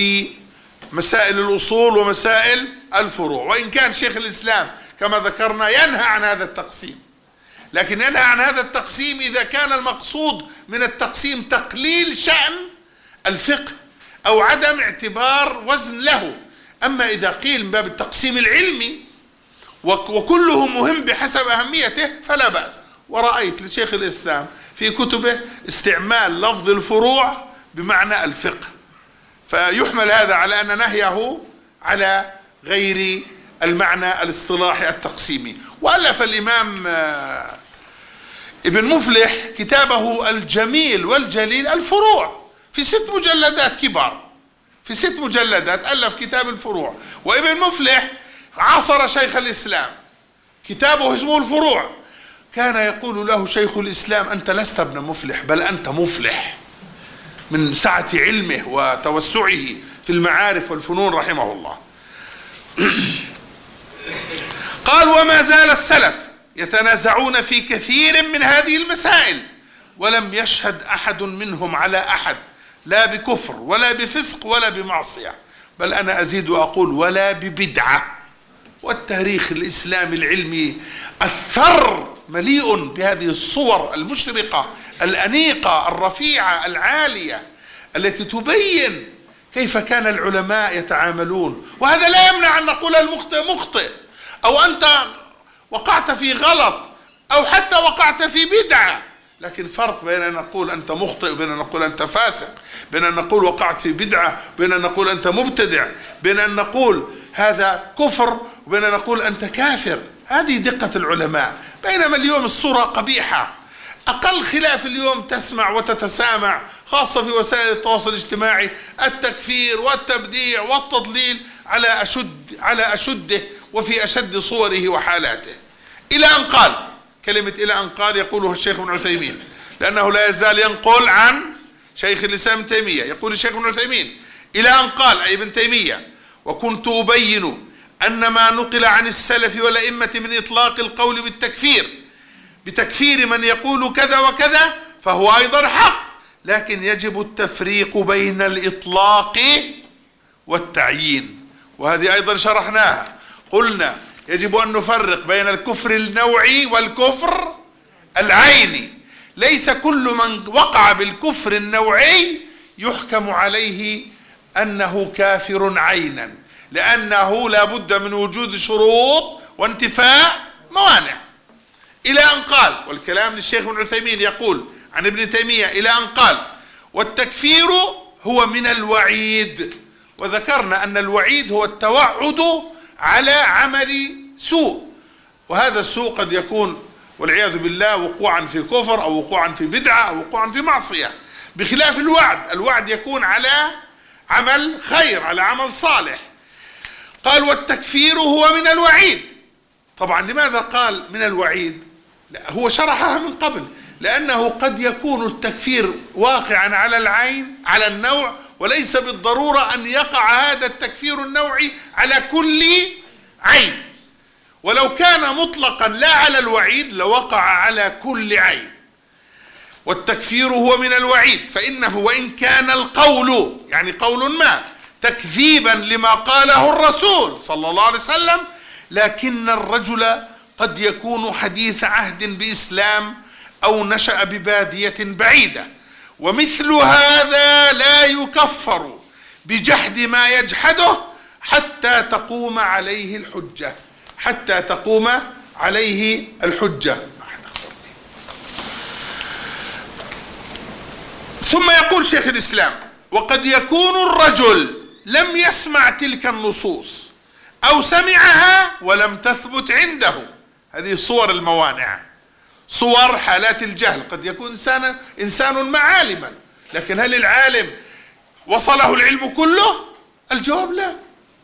بمسائل الأصول ومسائل الفروع. وإن كان شيخ الإسلام كما ذكرنا ينهى عن هذا التقسيم، لكن ينهى عن هذا التقسيم إذا كان المقصود من التقسيم تقليل شأن الفقه أو عدم اعتبار وزن له. أما إذا قيل من باب التقسيم العلمي وكله مهم بحسب أهميته فلا بأس. ورأيت لشيخ الإسلام في كتبه استعمال لفظ الفروع بمعنى الفقه، فيحمل هذا على أن نهيه على غير المعنى الاصطلاحي التقسيمي. وألف الإمام ابن مفلح كتابه الجميل والجليل الفروع في ست مجلدات كبار، في ست مجلدات ألف كتاب الفروع. وابن مفلح عاصر شيخ الإسلام، كتابه اسمه الفروع. كان يقول له شيخ الإسلام: أنت لست ابن مفلح بل أنت مفلح، من سعة علمه وتوسعه في المعارف والفنون رحمه الله. قال: وما زال السلف يتنازعون في كثير من هذه المسائل ولم يشهد أحد منهم على أحد لا بكفر ولا بفسق ولا بمعصية، بل أنا أزيد وأقول ولا ببدعة. والتاريخ الإسلامي العلمي الثر مليء بهذه الصور المشرقة الأنيقة الرفيعة العالية التي تبين كيف كان العلماء يتعاملون. وهذا لا يمنع أن نقول المخطئ مخطئ، أو أنت وقعت في غلط، أو حتى وقعت في بدعة، لكن فرق بين أن نقول أنت مخطئ وبين أن نقول أنت فاسق، بين أن نقول وقعت في بدعة وبين أن نقول أنت مبتدع، بين أن نقول هذا كفر وبين أن نقول أنت كافر. هذه دقة العلماء. بينما اليوم الصورة قبيحة. أقل خلاف اليوم تسمع وتتسامع، خاصة في وسائل التواصل الاجتماعي، التكفير والتبديع والتضليل على أشد على أشده وفي أشد صوره وحالاته، إلى أن قال كلمة إلى أن قال يقولها الشيخ ابن عثيمين، لأنه لا يزال ينقل عن شيخ الإسلام ابن تيمية. يقول الشيخ ابن عثيمين إلى أن قال أي ابن تيمية: وكنت أبين أن ما نقل عن السلف والأئمة من إطلاق القول بالتكفير بتكفير من يقول كذا وكذا فهو أيضا حق، لكن يجب التفريق بين الإطلاق والتعيين، وهذه أيضا شرحناها. قلنا يجب أن نفرق بين الكفر النوعي والكفر العيني. ليس كل من وقع بالكفر النوعي يحكم عليه أنه كافر عينا، لأنه لا بد من وجود شروط وانتفاء موانع. إلى أن قال، والكلام للشيخ ابن عثيمين يقول عن ابن تيمية إلى أن قال: والتكفير هو من الوعيد. وذكرنا أن الوعيد هو التوعد على عمل سوء، وهذا السوء قد يكون والعياذ بالله وقوعا في كفر أو وقوعا في بدعة أو وقوعا في معصية، بخلاف الوعد. الوعد يكون على عمل خير، على عمل صالح. قال: والتكفير هو من الوعيد. طبعا لماذا قال من الوعيد؟ لا، هو شرحها من قبل، لأنه قد يكون التكفير واقعا على العين على النوع، وليس بالضرورة أن يقع هذا التكفير النوعي على كل عين، ولو كان مطلقا لا على الوعيد لوقع على كل عين. والتكفير هو من الوعيد، فإنه وإن كان القول يعني قول ما تكذيبا لما قاله الرسول صلى الله عليه وسلم، لكن الرجل قد يكون حديث عهد بإسلام أو نشأ ببادية بعيدة، ومثل هذا لا يكفر بجحد ما يجحده حتى تقوم عليه الحجة حتى تقوم عليه الحجة. ثم يقول شيخ الإسلام: وقد يكون الرجل لم يسمع تلك النصوص أو سمعها ولم تثبت عنده. هذه صور الموانع، صور حالات الجهل. قد يكون إنسان إنسان ما عالما، لكن هل العالم وصله العلم كله؟ الجواب لا.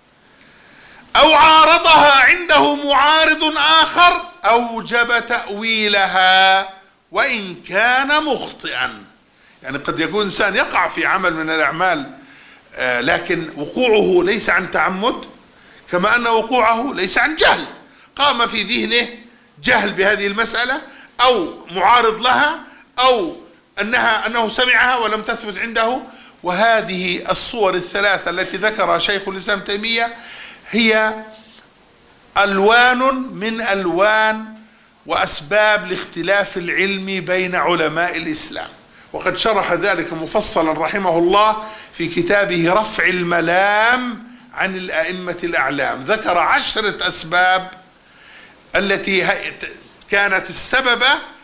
أو عارضها عنده معارض آخر أوجب تأويلها وإن كان مخطئا. يعني قد يكون إنسان يقع في عمل من الأعمال آه لكن وقوعه ليس عن تعمد، كما أن وقوعه ليس عن جهل، قام في ذهنه جهل بهذه المسألة أو معارض لها أو أنها أنه سمعها ولم تثبت عنده. وهذه الصور الثلاثة التي ذكرها شيخ الإسلام تيمية هي ألوان من ألوان وأسباب لاختلاف العلم بين علماء الإسلام، وقد شرح ذلك مفصلا رحمه الله في كتابه رفع الملام عن الأئمة الأعلام. ذكر عشرة أسباب التي كانت السبب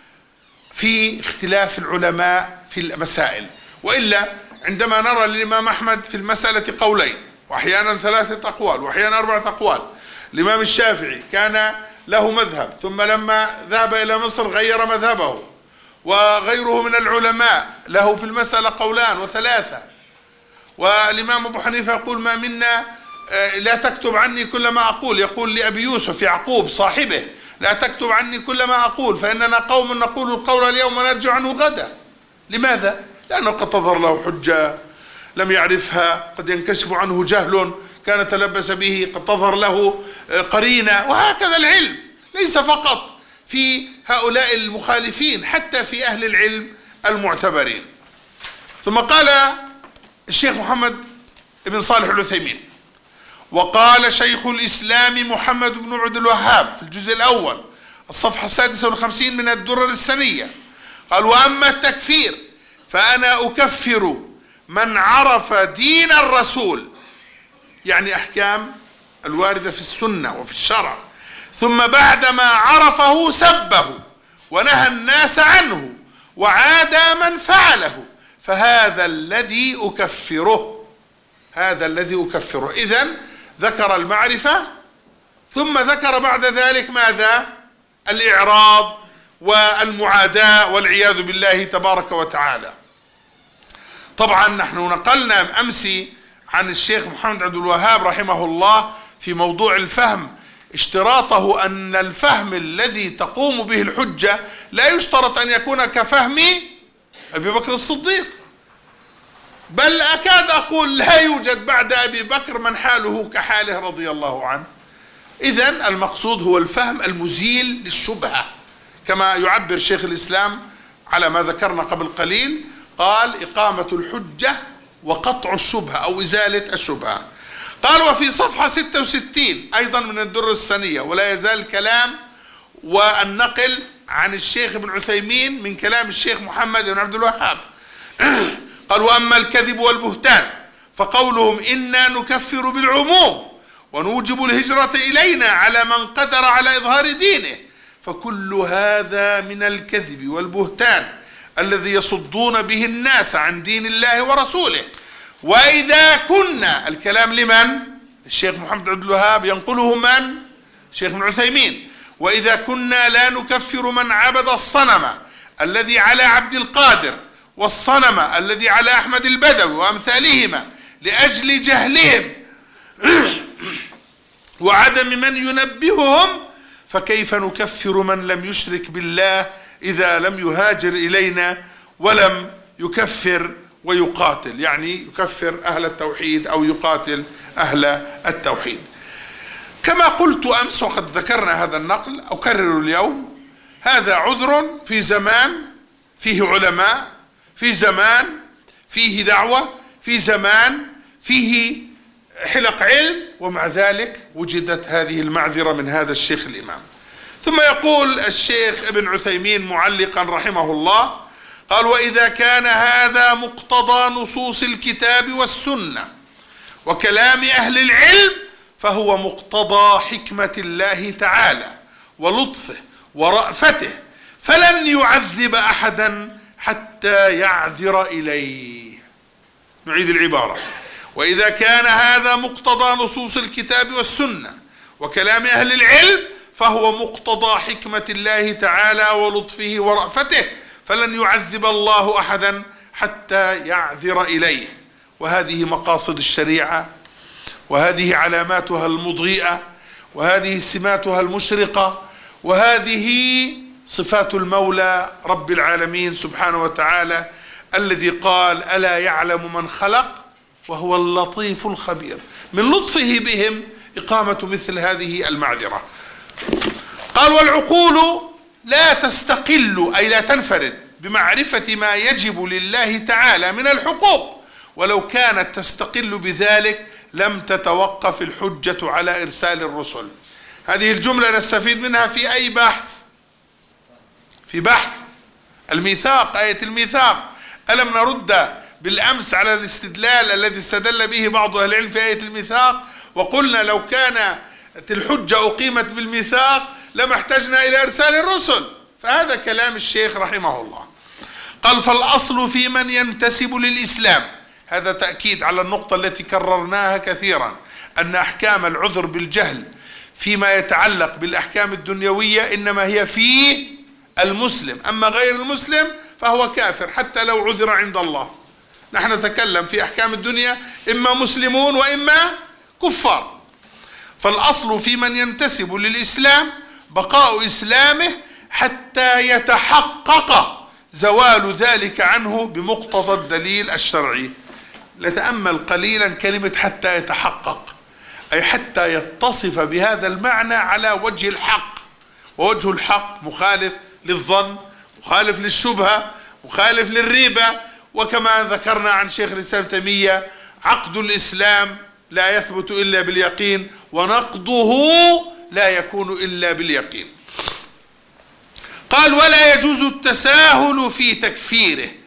في اختلاف العلماء في المسائل. وإلا عندما نرى للإمام أحمد في المسألة قولين، وأحيانا ثلاثة أقوال، وأحيانا أربعة أقوال. الإمام الشافعي كان له مذهب، ثم لما ذهب إلى مصر غير مذهبه، وغيره من العلماء له في المسألة قولان وثلاثة. والإمام أبو حنيفة يقول: ما منا لا تكتب عني كل ما أقول. يقول لأبي يوسف يعقوب صاحبه: لا تكتب عني كل ما أقول، فإننا قوم نقول القول اليوم ونرجع عنه غدا. لماذا؟ لأنه قد تظهر له حجة لم يعرفها، قد ينكشف عنه جهل كان تلبس به، قد تظهر له قرينة. وهكذا العلم ليس فقط في هؤلاء المخالفين، حتى في أهل العلم المعتبرين. ثم قال الشيخ محمد بن صالح العثيمين: وقال شيخ الإسلام محمد بن عبد الوهاب في الجزء الأول الصفحة السادسة والخمسين من الدرر السنية، قال: وأما التكفير فأنا أكفر من عرف دين الرسول، يعني أحكام الواردة في السنة وفي الشرع، ثم بعدما عرفه سبه ونهى الناس عنه وعادى من فعله، فهذا الذي أكفره، هذا الذي أكفره. إذن ذكر المعرفة ثم ذكر بعد ذلك ماذا؟ الإعراض والمعاداة والعياذ بالله تبارك وتعالى. طبعا نحن نقلنا أمس عن الشيخ محمد عبد الوهاب رحمه الله في موضوع الفهم اشتراطه أن الفهم الذي تقوم به الحجة لا يشترط أن يكون كفهم أبي بكر الصديق، بل أكاد أقول لا يوجد بعد أبي بكر من حاله كحاله رضي الله عنه. إذن المقصود هو الفهم المزيل للشبهة، كما يعبر شيخ الإسلام على ما ذكرنا قبل قليل، قال إقامة الحجة وقطع الشبهة أو إزالة الشبهة. قال وفي صفحة ستة وستين أيضا من الدر السنية، ولا يزال الكلام والنقل عن الشيخ ابن عثيمين من كلام الشيخ محمد بن عبد الوهاب. قال وأما الكذب والبهتان فقولهم إنا نكفر بالعموم ونوجب الهجرة إلينا على من قدر على إظهار دينه، فكل هذا من الكذب والبهتان الذي يصدون به الناس عن دين الله ورسوله. وإذا كنا، الكلام لمن؟ الشيخ محمد عبد الوهاب ينقله من؟ الشيخ ابن عثيمين. وإذا كنا لا نكفر من عبد الصنم الذي على عبد القادر والصنم الذي على أحمد البدوي وأمثالهما لأجل جهلهم وعدم من ينبههم، فكيف نكفر من لم يشرك بالله إذا لم يهاجر إلينا ولم يكفر ويقاتل، يعني يكفر أهل التوحيد أو يقاتل أهل التوحيد. كما قلت أمس وقد ذكرنا هذا النقل أكرر اليوم، هذا عذر في زمان فيه علماء، في زمان فيه دعوة، في زمان فيه حلق علم، ومع ذلك وجدت هذه المعذرة من هذا الشيخ الإمام. ثم يقول الشيخ ابن عثيمين معلقا رحمه الله، قال وإذا كان هذا مقتضى نصوص الكتاب والسنة وكلام أهل العلم فهو مقتضى حكمة الله تعالى ولطفه ورأفته، فلن يعذب أحدا حتى يعذر إليه. نعيد العبارة، وإذا كان هذا مقتضى نصوص الكتاب والسنة وكلام أهل العلم فهو مقتضى حكمة الله تعالى ولطفه ورأفته، فلن يعذب الله أحدا حتى يعذر إليه. وهذه مقاصد الشريعة، وهذه علاماتها المضيئة، وهذه سماتها المشرقة، وهذه صفات المولى رب العالمين سبحانه وتعالى الذي قال ألا يعلم من خلق وهو اللطيف الخبير. من لطفه بهم إقامة مثل هذه المعذرة. قال والعقول لا تستقل أي لا تنفرد بمعرفة ما يجب لله تعالى من الحقوق، ولو كانت تستقل بذلك لم تتوقف الحجة على إرسال الرسل. هذه الجملة نستفيد منها في أي بحث؟ في بحث الميثاق، آية الميثاق. ألم نرد بالأمس على الاستدلال الذي استدل به بعض أهل العلم في آية الميثاق، وقلنا لو كانت الحجة أقيمت بالميثاق لما احتجنا إلى إرسال الرسل، فهذا كلام الشيخ رحمه الله. قال فالأصل في من ينتسب للإسلام، هذا تأكيد على النقطة التي كررناها كثيرا، أن أحكام العذر بالجهل فيما يتعلق بالأحكام الدنيوية إنما هي في المسلم، أما غير المسلم فهو كافر حتى لو عذر عند الله. نحن نتكلم في أحكام الدنيا إما مسلمون وإما كفار. فالأصل في من ينتسب للإسلام بقاء إسلامه حتى يتحقق زوال ذلك عنه بمقتضى الدليل الشرعي. نتأمل قليلا كلمة حتى يتحقق، أي حتى يتصف بهذا المعنى على وجه الحق، ووجه الحق مخالف للظن، مخالف للشبهة، مخالف للريبة. وكما ذكرنا عن شيخ الإسلام تيمية عقد الإسلام لا يثبت إلا باليقين، ونقضه لا يكون إلا باليقين. قال ولا يجوز التساهل في تكفيره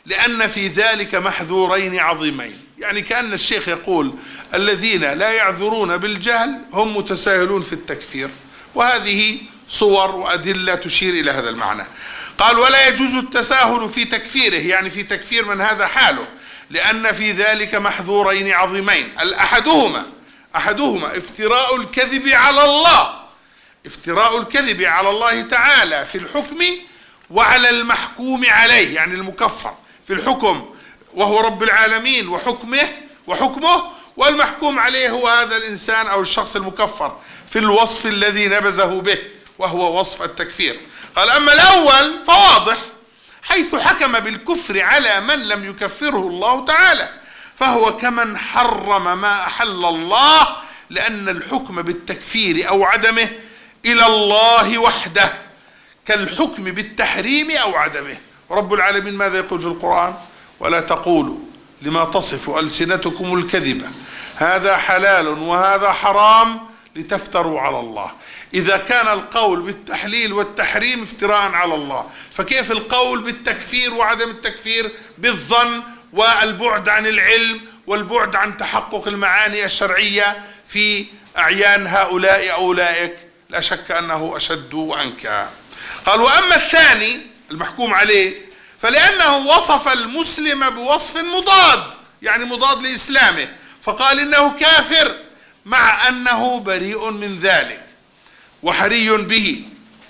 لأن في ذلك محذورين عظيمين. يعني كأن الشيخ يقول الذين لا يعذرون بالجهل هم متساهلون في التكفير، وهذه صور وأدلة تشير إلى هذا المعنى. قال ولا يجوز التساهل في تكفيره، يعني في تكفير من هذا حاله، لأن في ذلك محذورين عظيمين. الأحدهما أحدهما افتراء الكذب على الله، افتراء الكذب على الله تعالى في الحكم وعلى المحكوم عليه، يعني المكفر في الحكم وهو رب العالمين وحكمه وحكمه، والمحكوم عليه هو هذا الإنسان أو الشخص المكفر في الوصف الذي نبذه به وهو وصف التكفير. قال أما الأول فواضح، حيث حكم بالكفر على من لم يكفره الله تعالى، فهو كمن حرم ما أحل الله، لأن الحكم بالتكفير أو عدمه إلى الله وحده كالحكم بالتحريم أو عدمه. رب العالمين ماذا يقول في القرآن؟ ولا تقولوا لما تصف ألسنتكم الكذب هذا حلال وهذا حرام لتفتروا على الله. إذا كان القول بالتحليل والتحريم افتراء على الله، فكيف القول بالتكفير وعدم التكفير بالظن والبعد عن العلم والبعد عن تحقق المعاني الشرعية في أعيان هؤلاء أو أولئك؟ لا شك أنه أشد وأنكى. قال وأما الثاني المحكوم عليه فلأنه وصف المسلم بوصف مضاد، يعني مضاد لإسلامه، فقال إنه كافر مع أنه بريء من ذلك وحري به،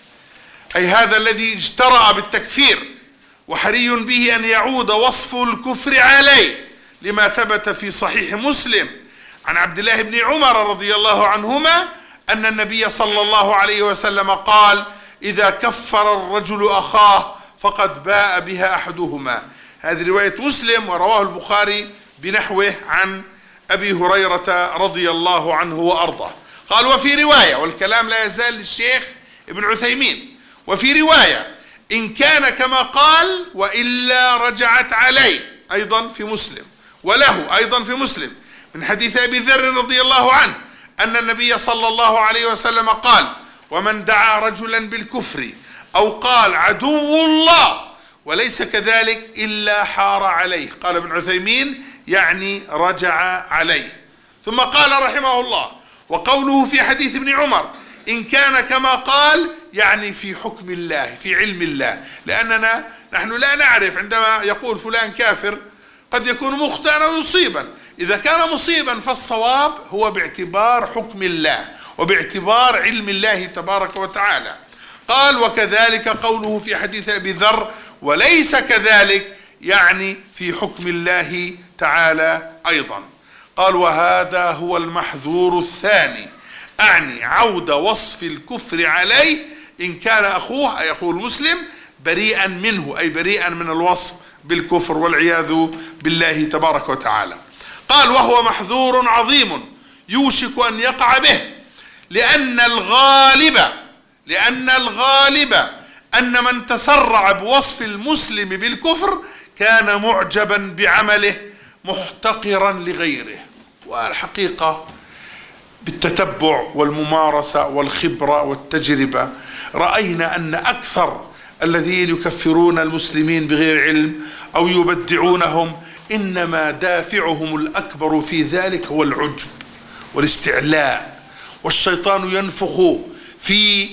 أي هذا الذي اجترأ بالتكفير وحري به أن يعود وصف الكفر عليه، لما ثبت في صحيح مسلم عن عبد الله بن عمر رضي الله عنهما أن النبي صلى الله عليه وسلم قال إذا كفر الرجل أخاه فقد باء بها أحدهما. هذه رواية مسلم، ورواه البخاري بنحوه عن أبي هريرة رضي الله عنه وأرضاه. قال وفي رواية، والكلام لا يزال للشيخ ابن عثيمين، وفي رواية إن كان كما قال وإلا رجعت عليه، أيضا في مسلم، وله أيضا في مسلم من حديث أبي ذر رضي الله عنه أن النبي صلى الله عليه وسلم قال ومن دعا رجلا بالكفر أو قال عدو الله وليس كذلك إلا حار عليه. قال ابن عثيمين يعني رجع عليه. ثم قال رحمه الله وقوله في حديث ابن عمر إن كان كما قال يعني في حكم الله في علم الله، لأننا نحن لا نعرف عندما يقول فلان كافر قد يكون مخطئا أو يصيبا. إذا كان مصيبا فالصواب هو باعتبار حكم الله وباعتبار علم الله تبارك وتعالى. قال وكذلك قوله في حديث أبي ذر وليس كذلك يعني في حكم الله تعالى أيضا. قال وهذا هو المحذور الثاني، أعني عود وصف الكفر عليه إن كان أخوه أي أخوه المسلم بريئا منه، أي بريئا من الوصف بالكفر والعياذ بالله تبارك وتعالى. قال وهو محذور عظيم يوشك أن يقع به، لأن الغالب لأن الغالب أن من تسرع بوصف المسلم بالكفر كان معجبا بعمله محتقرا لغيره. والحقيقة بالتتبع والممارسة والخبرة والتجربة رأينا أن أكثر الذين يكفرون المسلمين بغير علم أو يبدعونهم إنما دافعهم الأكبر في ذلك هو العجب والاستعلاء، والشيطان ينفخ في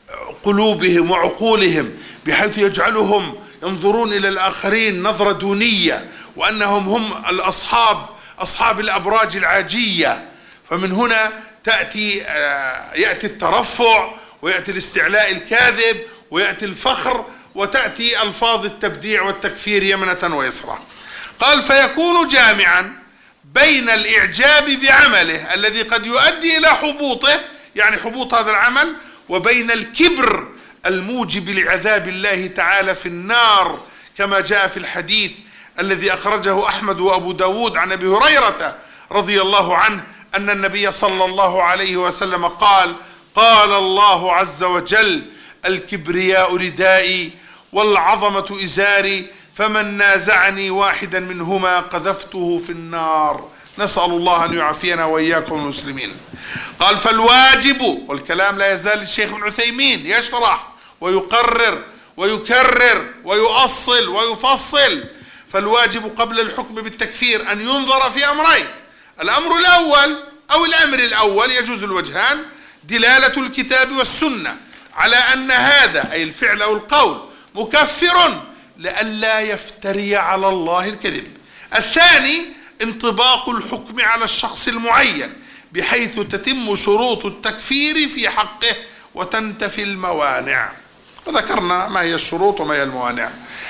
قلوبهم وعقولهم بحيث يجعلهم ينظرون إلى الآخرين نظرة دونية وأنهم هم الأصحاب أصحاب الأبراج العاجية. فمن هنا تأتي يأتي الترفع ويأتي الاستعلاء الكاذب ويأتي الفخر وتأتي ألفاظ التبديع والتكفير يمنة ويسرى. قال فيكون جامعا بين الإعجاب بعمله الذي قد يؤدي إلى حبوطه، يعني حبوط هذا العمل، وبين الكبر الموجب لعذاب الله تعالى في النار، كما جاء في الحديث الذي أخرجه أحمد وأبو داود عن أبي هريرة رضي الله عنه أن النبي صلى الله عليه وسلم قال قال الله عز وجل الكبرياء ردائي والعظمة إزاري فمن نازعني واحدا منهما قذفته في النار. نسأل الله أن يعافينا وإياكم المسلمين. قال فالواجب، والكلام لا يزال الشيخ ابن عثيمين يشرح ويقرر ويكرر ويؤصل ويفصل، فالواجب قبل الحكم بالتكفير أن ينظر في أمرين: الأمر الأول أو الأمر الأول يجوز الوجهان، دلالة الكتاب والسنة على أن هذا أي الفعل أو القول مكفر لئلا يفتري على الله الكذب. الثاني انطباق الحكم على الشخص المعين بحيث تتم شروط التكفير في حقه وتنتفي الموانع. وذكرنا ما هي الشروط وما هي الموانع.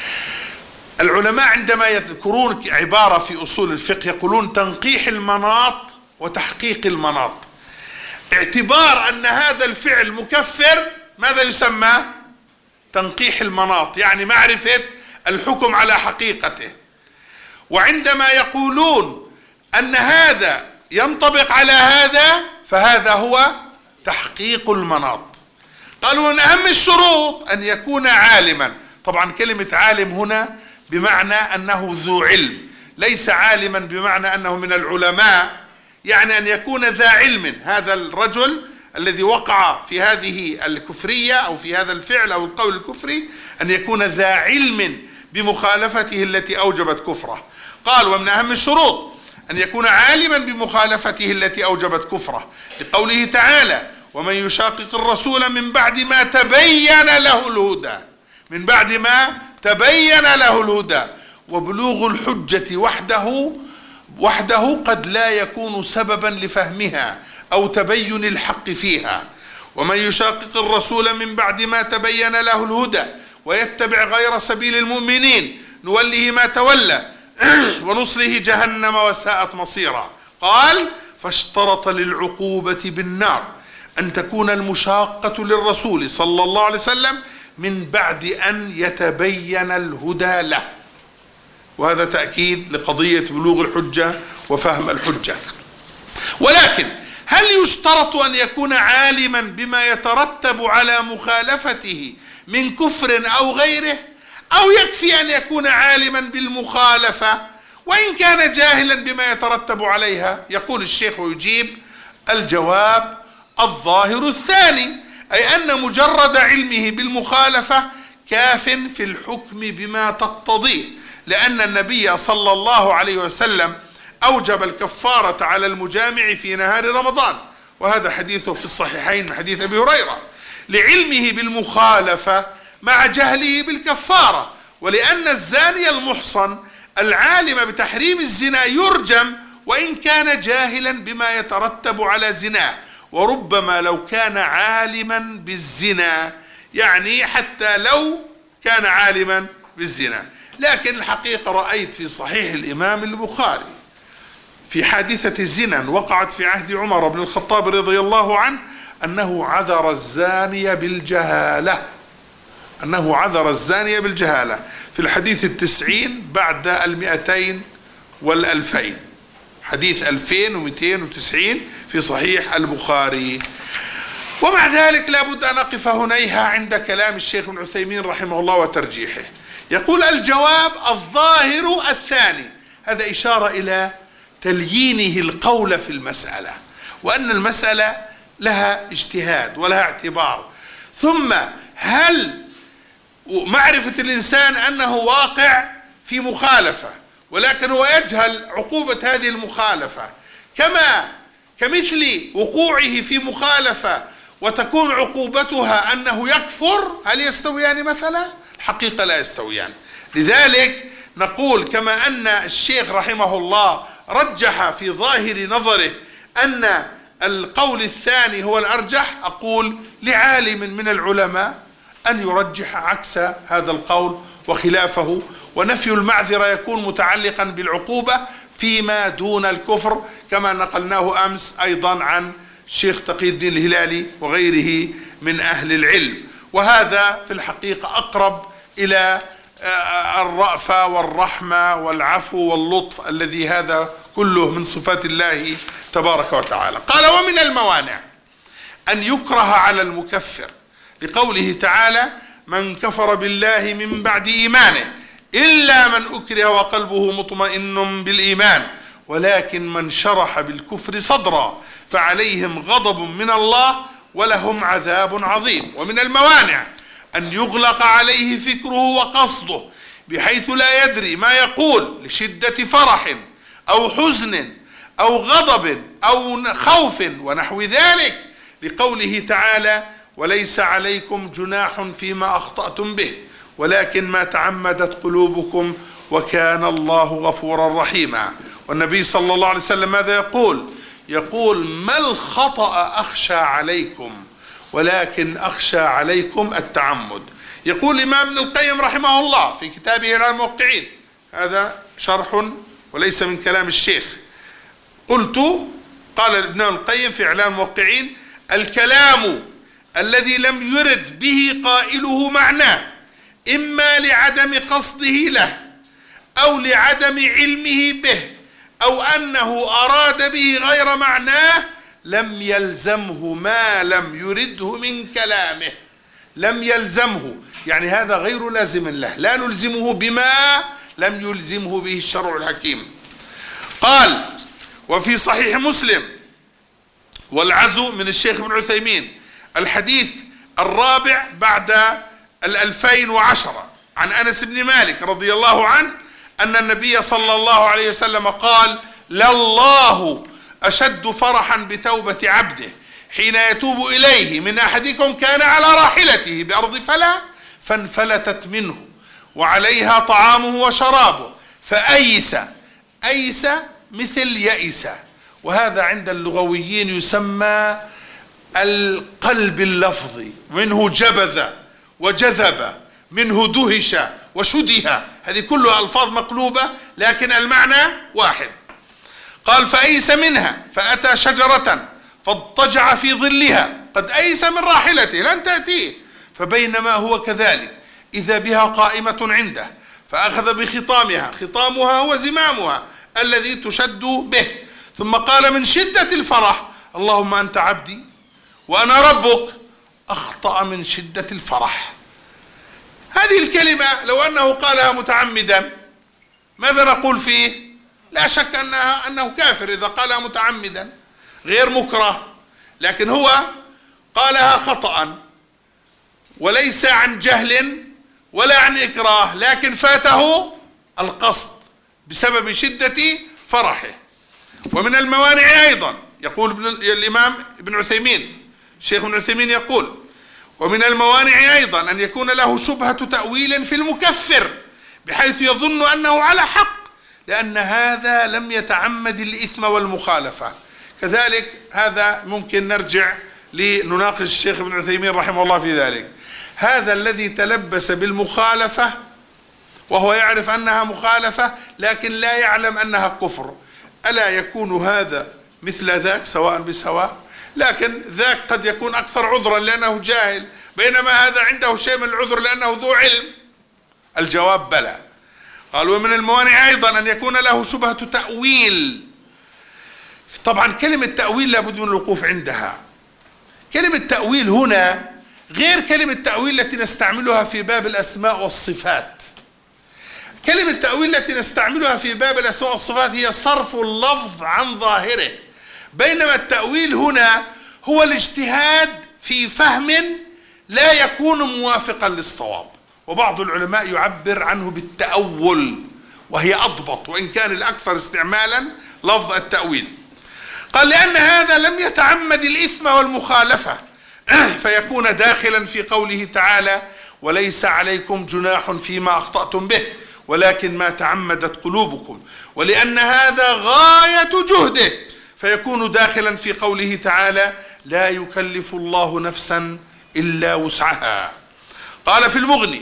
العلماء عندما يذكرون عبارة في أصول الفقه يقولون تنقيح المناط وتحقيق المناط. اعتبار أن هذا الفعل مكفر ماذا يسمى؟ تنقيح المناط، يعني معرفة الحكم على حقيقته. وعندما يقولون أن هذا ينطبق على هذا فهذا هو تحقيق المناط. قالوا من أهم الشروط أن يكون عالما. طبعا كلمة عالم هنا بمعنى أنه ذو علم، ليس عالما بمعنى أنه من العلماء، يعني أن يكون ذا علم. هذا الرجل الذي وقع في هذه الكفرية أو في هذا الفعل أو القول الكفري أن يكون ذا علم بمخالفته التي أوجبت كفره. قال ومن أهم الشروط أن يكون عالما بمخالفته التي أوجبت كفره، لقوله تعالى ومن يشاقق الرسول من بعد ما تبين له الهدى، من بعد ما تبين له الهدى. وبلوغ الحجة وحده وحده قد لا يكون سببا لفهمها أو تبين الحق فيها. ومن يشاقق الرسول من بعد ما تبين له الهدى ويتبع غير سبيل المؤمنين نوله ما تولى ونصله جهنم وساءت مصيرا. قال فاشترط للعقوبة بالنار أن تكون المشاقة للرسول صلى الله عليه وسلم من بعد أن يتبين الهدى له، وهذا تأكيد لقضية بلوغ الحجة وفهم الحجة. ولكن هل يشترط أن يكون عالما بما يترتب على مخالفته من كفر أو غيره، أو يكفي أن يكون عالما بالمخالفة وإن كان جاهلا بما يترتب عليها؟ يقول الشيخ ويجيب الجواب الظاهر الثاني، أي أن مجرد علمه بالمخالفة كاف في الحكم بما تقتضيه، لأن النبي صلى الله عليه وسلم أوجب الكفارة على المجامع في نهار رمضان، وهذا حديثه في الصحيحين من حديث أبي هريرة، لعلمه بالمخالفة مع جهله بالكفارة. ولأن الزاني المحصن العالم بتحريم الزنا يرجم وإن كان جاهلا بما يترتب على زناه، وربما لو كان عالما بالزنا، يعني حتى لو كان عالما بالزنا. لكن الحقيقة رأيت في صحيح الإمام البخاري في حادثة زنا وقعت في عهد عمر بن الخطاب رضي الله عنه أنه عذر الزانية بالجهالة، أنه عذر الزانية بالجهالة في الحديث التسعين بعد المئتين والألفين، حديث ألفين ومئتين وتسعين في صحيح البخاري. ومع ذلك لا بد أن أقف هنيها عند كلام الشيخ ابن عثيمين رحمه الله وترجيحه. يقول الجواب الظاهر الثاني، هذا إشارة إلى تليينه القول في المسألة، وأن المسألة لها اجتهاد ولها اعتبار. ثم هل معرفة الإنسان أنه واقع في مخالفة ولكن هو يجهل عقوبة هذه المخالفة، كما كمثل وقوعه في مخالفة وتكون عقوبتها أنه يكفر، هل يستويان مثلا؟ الحقيقة لا يستويان. لذلك نقول كما أن الشيخ رحمه الله رجح في ظاهر نظره أن القول الثاني هو الأرجح، أقول لعالم من العلماء أن يرجح عكس هذا القول وخلافه، ونفي المعذرة يكون متعلقا بالعقوبة فيما دون الكفر، كما نقلناه أمس أيضا عن الشيخ تقي الدين الهلالي وغيره من أهل العلم. وهذا في الحقيقة أقرب إلى الرأفة والرحمة والعفو واللطف الذي هذا كله من صفات الله تبارك وتعالى. قال ومن الموانع أن يكره على المكفر، لقوله تعالى من كفر بالله من بعد إيمانه إلا من أكره وقلبه مطمئن بالإيمان ولكن من شرح بالكفر صدرا فعليهم غضب من الله ولهم عذاب عظيم. ومن الموانع أن يغلق عليه فكره وقصده بحيث لا يدري ما يقول لشدة فرح أو حزن أو غضب أو خوف ونحو ذلك، لقوله تعالى: وليس عليكم جناح فيما أخطأتم به ولكن ما تعمدت قلوبكم وكان الله غفورا رحيما. والنبي صلى الله عليه وسلم ماذا يقول؟ يقول: ما الخطأ أخشى عليكم ولكن أخشى عليكم التعمد. يقول الإمام ابن القيم رحمه الله في كتابه إعلام الموقعين، هذا شرح وليس من كلام الشيخ، قلت قال ابن القيم في إعلام الموقعين: الكلام الذي لم يرد به قائله معناه إما لعدم قصده له أو لعدم علمه به أو أنه أراد به غير معناه لم يلزمه ما لم يرده من كلامه. لم يلزمه يعني هذا غير لازم له، لا نلزمه بما لم يلزمه به الشرع الحكيم. قال: وفي صحيح مسلم والعزو من الشيخ ابن عثيمين الحديث الرابع بعد الألفين وعشرة عن أنس بن مالك رضي الله عنه أن النبي صلى الله عليه وسلم قال: لله أشد فرحا بتوبة عبده حين يتوب إليه من أحدكم كان على راحلته بأرض فلا فانفلتت منه وعليها طعامه وشرابه فأيس. أيس مثل يئس، وهذا عند اللغويين يسمى القلب اللفظي، منه جبذ وجذب، منه دهش وشده، هذه كلها ألفاظ مقلوبة لكن المعنى واحد. قال: فأيس منها فأتى شجرة فاضطجع في ظلها، قد أيس من راحلته لن تأتيه، فبينما هو كذلك إذا بها قائمة عنده فأخذ بخطامها، خطامها هو زمامها الذي تشد به، ثم قال من شدة الفرح: اللهم أنت عبدي وأنا ربك. أخطأ من شدة الفرح. هذه الكلمة لو أنه قالها متعمدا ماذا نقول فيه؟ لا شك أنها أنه كافر إذا قالها متعمدا غير مكره، لكن هو قالها خطأ وليس عن جهل ولا عن إكراه، لكن فاته القصد بسبب شدة فرحه. ومن الموانع أيضا يقول ابن الإمام ابن عثيمين، الشيخ ابن عثيمين يقول: ومن الموانع أيضا أن يكون له شبهة تأويل في المكفر بحيث يظن أنه على حق لأن هذا لم يتعمد الإثم والمخالفة. كذلك هذا ممكن نرجع لنناقش الشيخ ابن عثيمين رحمه الله في ذلك. هذا الذي تلبس بالمخالفة وهو يعرف أنها مخالفة لكن لا يعلم أنها كفر، ألا يكون هذا مثل ذاك سواء بسواء؟ لكن ذاك قد يكون أكثر عذرا لأنه جاهل، بينما هذا عنده شيء من العذر لأنه ذو علم. الجواب بلى. قال: ومن الموانع أيضا أن يكون له شبهة تأويل. طبعا كلمة تأويل لابد من الوقوف عندها. كلمة تأويل هنا غير كلمة تأويل التي نستعملها في باب الأسماء والصفات. كلمة تأويل التي نستعملها في باب الأسماء والصفات هي صرف اللفظ عن ظاهره، بينما التأويل هنا هو الاجتهاد في فهم لا يكون موافقا للصواب، وبعض العلماء يعبر عنه بالتأول وهي أضبط، وإن كان الأكثر استعمالا لفظ التأويل. قال: لأن هذا لم يتعمد الإثم والمخالفة فيكون داخلا في قوله تعالى: وليس عليكم جناح فيما أخطأتم به ولكن ما تعمدت قلوبكم، ولأن هذا غاية جهده فيكون داخلا في قوله تعالى: لا يكلف الله نفسا إلا وسعها. قال في المغني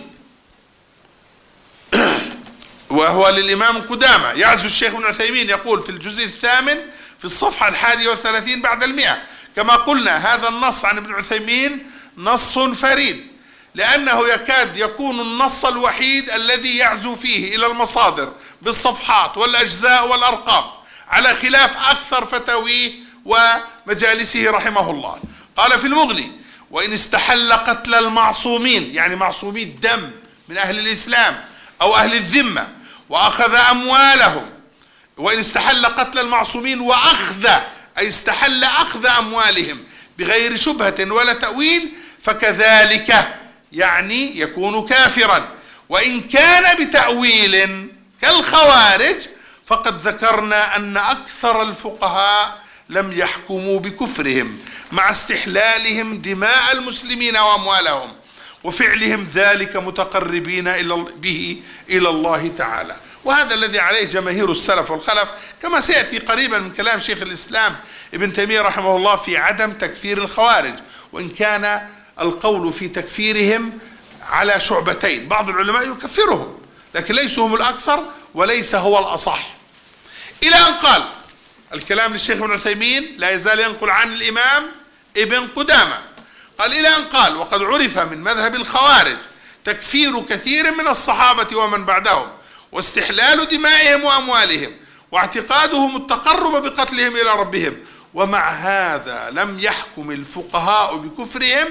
وهو للإمام قدامة يعزو الشيخ ابن عثيمين يقول في الجزء الثامن في الصفحة الحادية والثلاثين بعد المئة: كما قلنا هذا النص عن ابن عثيمين نص فريد، لأنه يكاد يكون النص الوحيد الذي يعزو فيه إلى المصادر بالصفحات والأجزاء والأرقام، على خلاف أكثر فتاويه ومجالسه رحمه الله. قال في المغني: وإن استحل قتل المعصومين، يعني معصومي الدم من أهل الإسلام أو أهل الذمة، وأخذ أموالهم. وإن استحل قتل المعصومين وأخذ، أي استحل أخذ أموالهم بغير شبهة ولا تأويل، فكذلك يعني يكون كافرا. وإن كان بتأويل كالخوارج فقد ذكرنا أن أكثر الفقهاء لم يحكموا بكفرهم مع استحلالهم دماء المسلمين وأموالهم وفعلهم ذلك متقربين إلى به إلى الله تعالى. وهذا الذي عليه جماهير السلف والخلف كما سيأتي قريبا من كلام شيخ الإسلام ابن تيمية رحمه الله في عدم تكفير الخوارج، وإن كان القول في تكفيرهم على شعبتين، بعض العلماء يكفرهم لكن ليسوا هم الأكثر وليس هو الأصح، إلى أن قال الكلام للشيخ ابن عثيمين لا يزال ينقل عن الإمام ابن قدامة قال إلى أن قال وقد عرف من مذهب الخوارج تكفير كثير من الصحابة ومن بعدهم واستحلال دمائهم وأموالهم واعتقادهم التقرب بقتلهم إلى ربهم، ومع هذا لم يحكم الفقهاء بكفرهم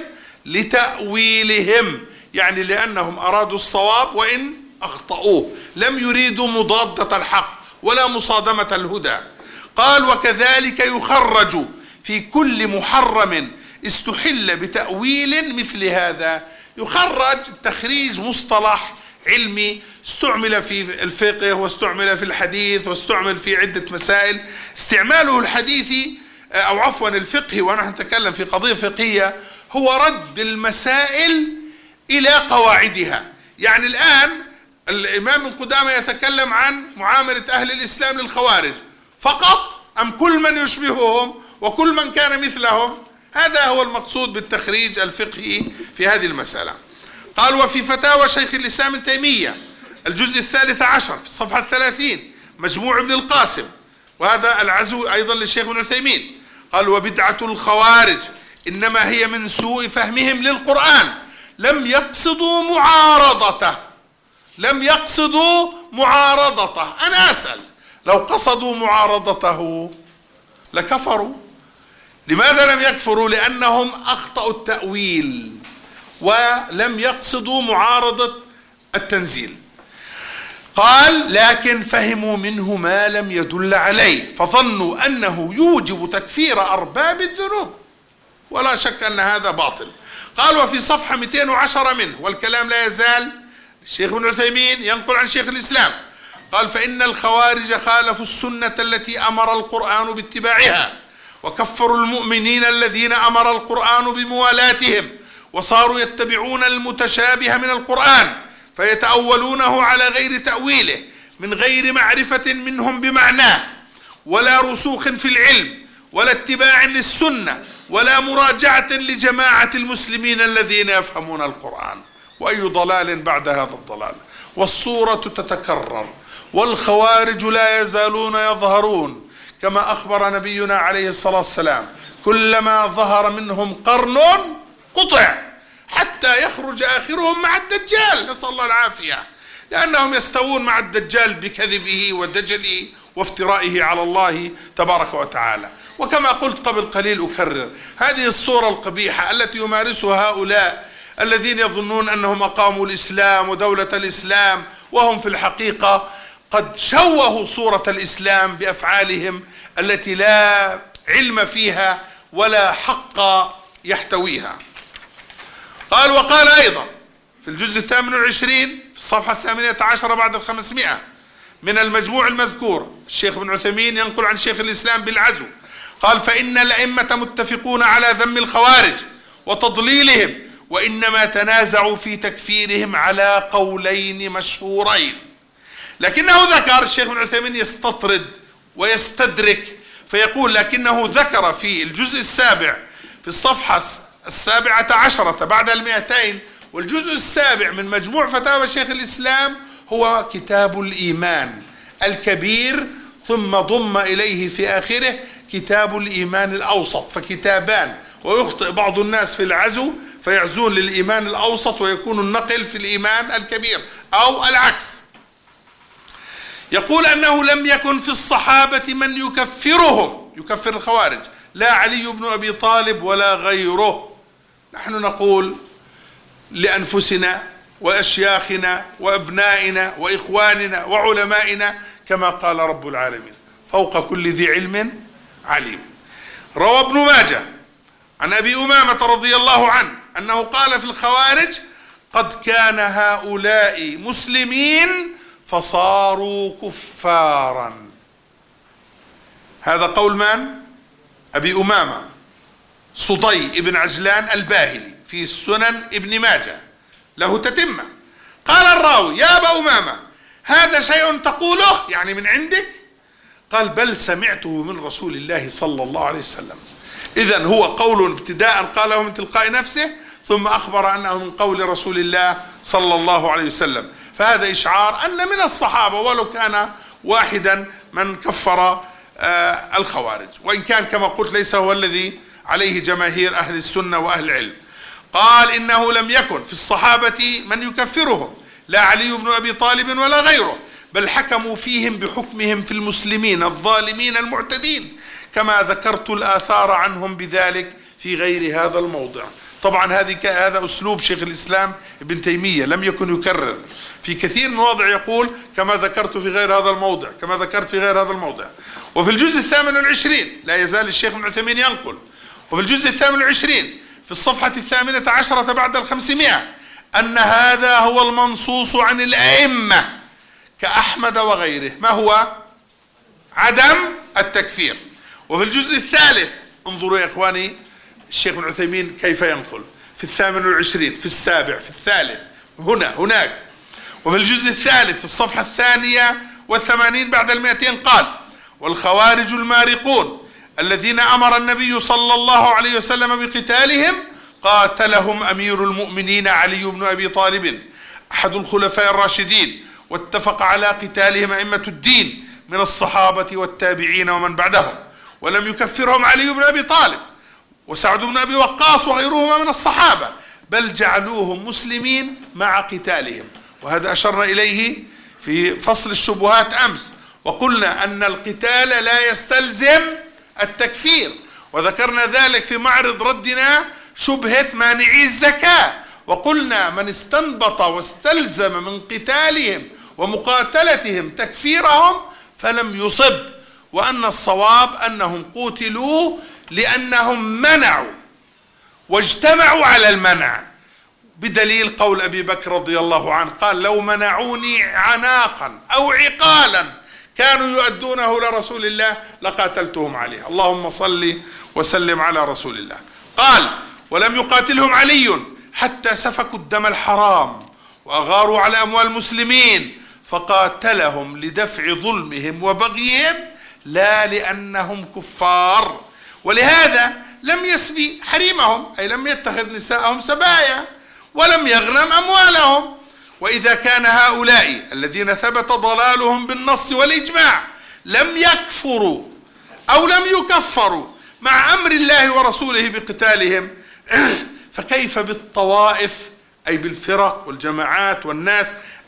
لتأويلهم، يعني لأنهم أرادوا الصواب وإن أخطأوه، لم يريدوا مضادة الحق ولا مصادمة الهدى. قال وكذلك يخرج في كل محرم استحل بتأويل مثل هذا. يخرج تخريج مصطلح علمي استعمل في الفقه واستعمل في الحديث واستعمل في عدة مسائل، استعماله الحديثي أو عفوا الفقهي ونحن نتكلم في قضية فقهية هو رد المسائل إلى قواعدها. يعني الآن الإمام ابن قدامة يتكلم عن معاملة أهل الإسلام للخوارج فقط أم كل من يشبههم وكل من كان مثلهم؟ هذا هو المقصود بالتخريج الفقهي في هذه المسألة. قال وفي فتاوى شيخ الإسلام ابن تيمية الجزء الثالث عشر في الصفحة الثلاثين مجموع ابن القاسم، وهذا العزو أيضا للشيخ ابن عثيمين، قال وبدعة الخوارج إنما هي من سوء فهمهم للقرآن، لم يقصدوا معارضته لم يقصدوا معارضته أنا أسأل لو قصدوا معارضته لكفروا. لماذا لم يكفروا؟ لأنهم أخطأوا التأويل ولم يقصدوا معارضة التنزيل. قال لكن فهموا منه ما لم يدل عليه فظنوا أنه يوجب تكفير أرباب الذنوب، ولا شك أن هذا باطل. قال وفي صفحة مئتين وعشرة منه والكلام لا يزال الشيخ ابن عثيمين ينقل عن شيخ الإسلام قال فإن الخوارج خالفوا السنة التي أمر القرآن باتباعها وكفروا المؤمنين الذين أمر القرآن بموالاتهم وصاروا يتبعون المتشابه من القرآن فيتأولونه على غير تأويله من غير معرفة منهم بمعناه ولا رسوخ في العلم ولا اتباع للسنة ولا مراجعة لجماعة المسلمين الذين يفهمون القرآن. وأي ضلال بعد هذا الضلال. والصورة تتكرر والخوارج لا يزالون يظهرون كما أخبر نبينا عليه الصلاة والسلام كلما ظهر منهم قرن قطع حتى يخرج آخرهم مع الدجال، نسأل الله العافية، لأنهم يستوون مع الدجال بكذبه ودجله وافترائه على الله تبارك وتعالى. وكما قلت قبل قليل أكرر هذه الصورة القبيحة التي يمارسها هؤلاء الذين يظنون أنهم أقاموا الإسلام ودولة الإسلام وهم في الحقيقة قد شوهوا صورة الإسلام بأفعالهم التي لا علم فيها ولا حق يحتويها. قال وقال أيضا في الجزء الثامن والعشرين في الصفحة الثامنة عشرة بعد الخمسمائة من المجموع المذكور الشيخ ابن عثيمين ينقل عن شيخ الإسلام بالعزو قال فإن الأئمة متفقون على ذم الخوارج وتضليلهم وإنما تنازعوا في تكفيرهم على قولين مشهورين. لكنه ذكر الشيخ ابن عثيمين يستطرد ويستدرك فيقول لكنه ذكر في الجزء السابع في الصفحة السابعة عشرة بعد المئتين والجزء السابع من مجموع فتاوى شيخ الإسلام هو كتاب الإيمان الكبير ثم ضم إليه في آخره كتاب الإيمان الأوسط، فكتابان، ويخطئ بعض الناس في العزو فيعزون للإيمان الأوسط ويكون النقل في الإيمان الكبير أو العكس. يقول أنه لم يكن في الصحابة من يكفرهم يكفر الخوارج لا علي بن أبي طالب ولا غيره. نحن نقول لأنفسنا وأشياخنا وأبنائنا وإخواننا وعلمائنا كما قال رب العالمين فوق كل ذي علم عليم. روى ابن ماجه عن أبي أمامة رضي الله عنه أنه قال في الخوارج قد كان هؤلاء مسلمين فصاروا كفارا. هذا قول من؟ أبي أمامة صدي ابن عجلان الباهلي في السنن ابن ماجه، له تتمة. قال الراوي: يا أبا أمامة، هذا شيء تقوله يعني من عندك؟ قال: بل سمعته من رسول الله صلى الله عليه وسلم. إذن هو قول ابتداء قاله من تلقاء نفسه، ثم أخبر أنه من قول رسول الله صلى الله عليه وسلم. فهذا إشعار أن من الصحابة ولو كان واحدا من كفر آه الخوارج، وإن كان كما قلت ليس هو الذي عليه جماهير أهل السنة وأهل العلم. قال: إنه لم يكن في الصحابة من يكفرهم، لا علي بن أبي طالب ولا غيره، بل حكموا فيهم بحكمهم في المسلمين الظالمين المعتدين، كما ذكرت الآثار عنهم بذلك في غير هذا الموضع. طبعا هذه هذا أسلوب شيخ الإسلام ابن تيمية، لم يكن يكرر في كثير من مواضع، يقول كما ذكرت في غير هذا الموضع، كما ذكرت في غير هذا الموضع. وفي الجزء الثامن والعشرين لا يزال الشيخ ابن عثيمين ينقل، وفي الجزء الثامن والعشرين في الصفحة الثامنة عشرة بعد الخمسمائة أن هذا هو المنصوص عن الأئمة كأحمد وغيره، ما هو؟ عدم التكفير. وفي الجزء الثالث انظروا يا إخواني الشيخ ابن عثيمين كيف ينقل في الثامن والعشرين، في السابع، في الثالث، هنا هناك. وفي الجزء الثالث في الصفحة الثانية والثمانين بعد المئتين قال: والخوارج المارقون الذين أمر النبي صلى الله عليه وسلم بقتالهم قاتلهم أمير المؤمنين علي بن أبي طالب أحد الخلفاء الراشدين، واتفق على قتالهم أئمة الدين من الصحابة والتابعين ومن بعدهم، ولم يكفرهم علي بن أبي طالب وسعد بن أبي وقاص وغيرهما من الصحابة، بل جعلوهم مسلمين مع قتالهم. وهذا أشرنا إليه في فصل الشبهات أمس، وقلنا أن القتال لا يستلزم التكفير، وذكرنا ذلك في معرض ردنا شبهة مانعي الزكاة، وقلنا من استنبط واستلزم من قتالهم ومقاتلتهم تكفيرهم فلم يصب، وأن الصواب أنهم قتلوا لأنهم منعوا واجتمعوا على المنع، بدليل قول أبي بكر رضي الله عنه قال: لو منعوني عناقا أو عقالا كانوا يؤدونه لرسول الله لقاتلتهم عليه. اللهم صل وسلم على رسول الله. قال: ولم يقاتلهم علي حتى سفكوا الدم الحرام وأغاروا على أموال المسلمين، فقاتلهم لدفع ظلمهم وبغيهم لا لأنهم كفار، ولهذا لم يسبي حريمهم، أي لم يتخذ نساءهم سبايا، ولم يغنم أموالهم. وإذا كان هؤلاء الذين ثبت ضلالهم بالنص والإجماع لم يكفروا أو لم يكفروا مع أمر الله ورسوله بقتالهم، فكيف بالطوائف أي بالفرق والجماعات والناس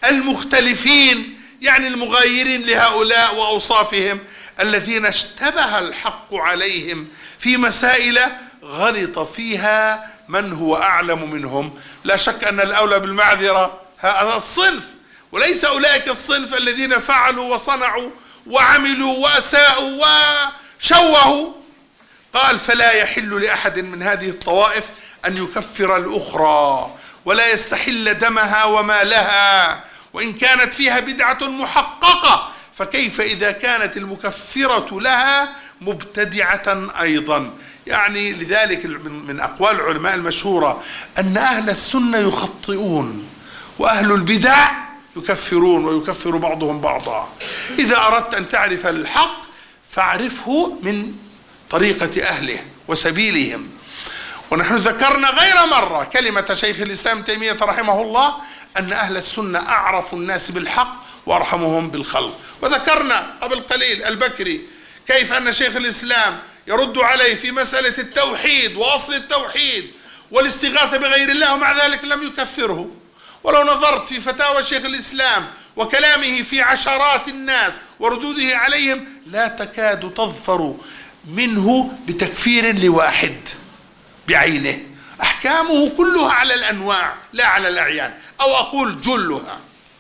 المختلفين، يعني المغايرين لهؤلاء وأوصافهم، الذين اشتبه الحق عليهم في مسائل غلط فيها من هو أعلم منهم. لا شك أن الأولى بالمعذرة هذا الصنف، وليس أولئك الصنف الذين فعلوا وصنعوا وعملوا وأساءوا وشوهوا. قال: فلا يحل لأحد من هذه الطوائف أن يكفر الأخرى ولا يستحل دمها ومالها، وإن كانت فيها بدعة محققة، فكيف إذا كانت المكفرة لها مبتدعة أيضا؟ يعني لذلك من أقوال العلماء المشهورة أن أهل السنة يخطئون وأهل البدع يكفرون ويكفر بعضهم بعضا. إذا أردت أن تعرف الحق فاعرفه من طريقة أهله وسبيلهم. ونحن ذكرنا غير مرة كلمة شيخ الإسلام تيمية رحمه الله أن أهل السنة أعرف الناس بالحق وأرحمهم بالخلق. وذكرنا قبل قليل البكري كيف أن شيخ الإسلام يرد عليه في مسألة التوحيد وأصل التوحيد والاستغاثة بغير الله، ومع ذلك لم يكفره. ولو نظرت في فتاوى شيخ الإسلام وكلامه في عشرات الناس وردوده عليهم لا تكاد تظفر منه بتكفير لواحد بعينه، أحكامه كلها على الأنواع لا على الأعيان، أو أقول جلها.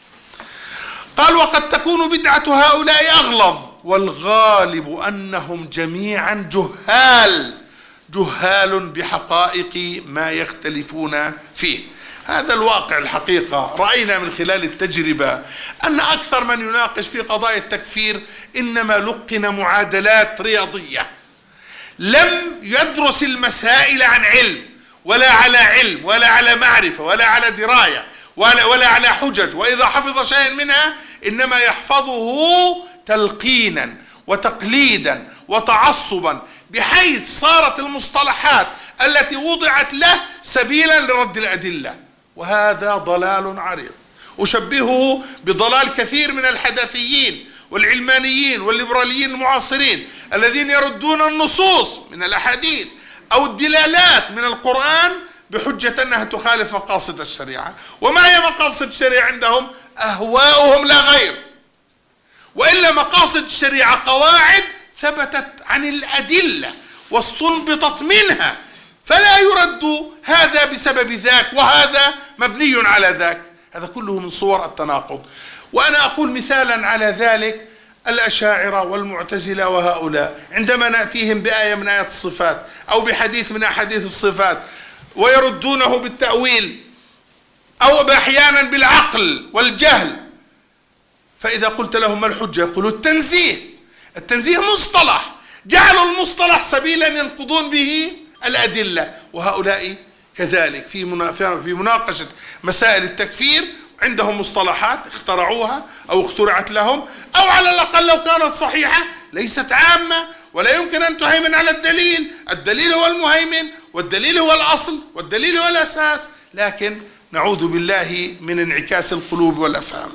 قال: وقد تكون بدعة هؤلاء أغلظ، والغالب أنهم جميعا جهال جهال بحقائق ما يختلفون فيه. هذا الواقع الحقيقة. رأينا من خلال التجربة أن أكثر من يناقش في قضايا التكفير إنما لقن معادلات رياضية، لم يدرس المسائل عن علم ولا على علم ولا على معرفة ولا على دراية ولا, ولا على حجج، وإذا حفظ شيئا منها إنما يحفظه تلقينا وتقليدا وتعصبا، بحيث صارت المصطلحات التي وضعت له سبيلا لرد الأدلة، وهذا ضلال عريض. أشبهه بضلال كثير من الحداثيين والعلمانيين والليبراليين المعاصرين الذين يردون النصوص من الأحاديث أو الدلالات من القرآن بحجة أنها تخالف مقاصد الشريعة. وما هي مقاصد الشريعة عندهم؟ أهواؤهم لا غير، وإلا مقاصد الشريعة قواعد ثبتت عن الأدلة واستنبطت منها، فلا يرد هذا بسبب ذاك وهذا مبني على ذاك. هذا كله من صور التناقض. وأنا أقول مثالا على ذلك الأشاعرة والمعتزلة وهؤلاء، عندما نأتيهم بآية من آيات الصفات أو بحديث من أحاديث الصفات ويردونه بالتأويل أو أحيانا بالعقل والجهل، فإذا قلت لهم ما الحجة يقولوا التنزيه. التنزيه مصطلح، جعلوا المصطلح سبيلا ينقضون به الأدلة. وهؤلاء كذلك في في مناقشة مسائل التكفير عندهم مصطلحات اخترعوها أو اخترعت لهم، أو على الأقل لو كانت صحيحة ليست عامة ولا يمكن أن تهيمن على الدليل. الدليل هو المهيمن والدليل هو الأصل والدليل هو الأساس، لكن نعوذ بالله من انعكاس القلوب والأفهام.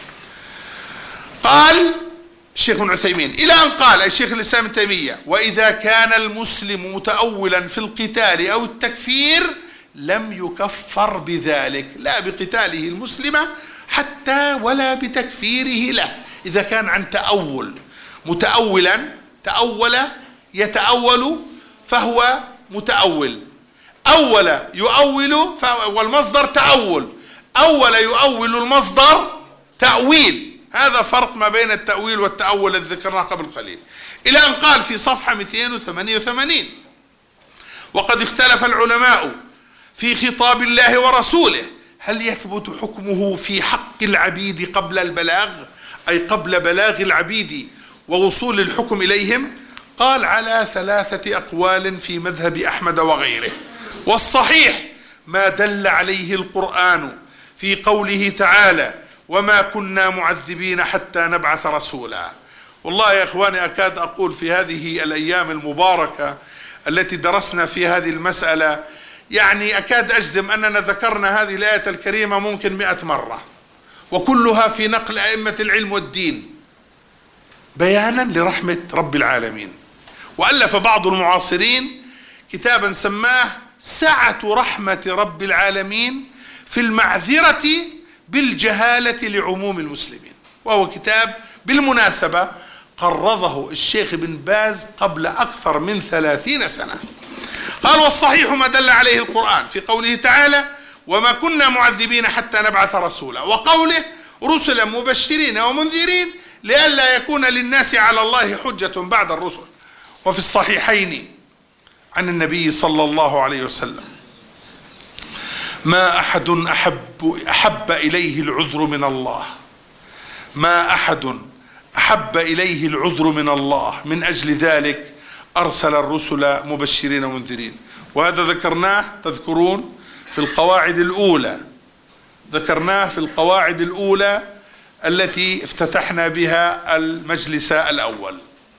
قال الشيخ ابن عثيمين إلى أن قال الشيخ الإسلام ابن تيمية: وإذا كان المسلم متأولا في القتال أو التكفير لم يكفر بذلك، لا بقتاله المسلمة حتى ولا بتكفيره له. إذا كان عن تأول، متأولا تأول يتأول فهو متأول، أول يؤول والمصدر تأول، أول يؤول المصدر تأويل. هذا فرق ما بين التأويل والتأول الذي ذكرناه قبل قليل. إلى أن قال في صفحة مئتين وثمانية وثمانين: وقد اختلف العلماء في خطاب الله ورسوله هل يثبت حكمه في حق العبيد قبل البلاغ، أي قبل بلاغ العبيد ووصول الحكم إليهم. قال: على ثلاثة أقوال في مذهب أحمد وغيره، والصحيح ما دل عليه القرآن في قوله تعالى: وما كنا معذبين حتى نبعث رسولا. والله يا إخواني أكاد أقول في هذه الأيام المباركة التي درسنا في هذه المسألة، يعني أكاد أجزم أننا ذكرنا هذه الآية الكريمة ممكن مئة مرة، وكلها في نقل أئمة العلم والدين بيانا لرحمة رب العالمين. وألف بعض المعاصرين كتابا سماه سعة رحمة رب العالمين في المعذرة بالجهالة لعموم المسلمين، وهو كتاب بالمناسبة قرضه الشيخ بن باز قبل أكثر من ثلاثين سنة. قال: والصحيح ما دل عليه القرآن في قوله تعالى: وما كنا معذبين حتى نبعث رسولا، وقوله: رسلا مبشرين ومنذرين لئلا يكون للناس على الله حجة بعد الرسل. وفي الصحيحين عن النبي صلى الله عليه وسلم: ما أحد أحب, أحب إليه العذر من الله ما أحد أحب إليه العذر من الله من أجل ذلك أرسل الرسل مبشرين ومنذرين. وهذا ذكرناه تذكرون في القواعد الأولى، ذكرناه في القواعد الأولى التي افتتحنا بها المجلس الأول.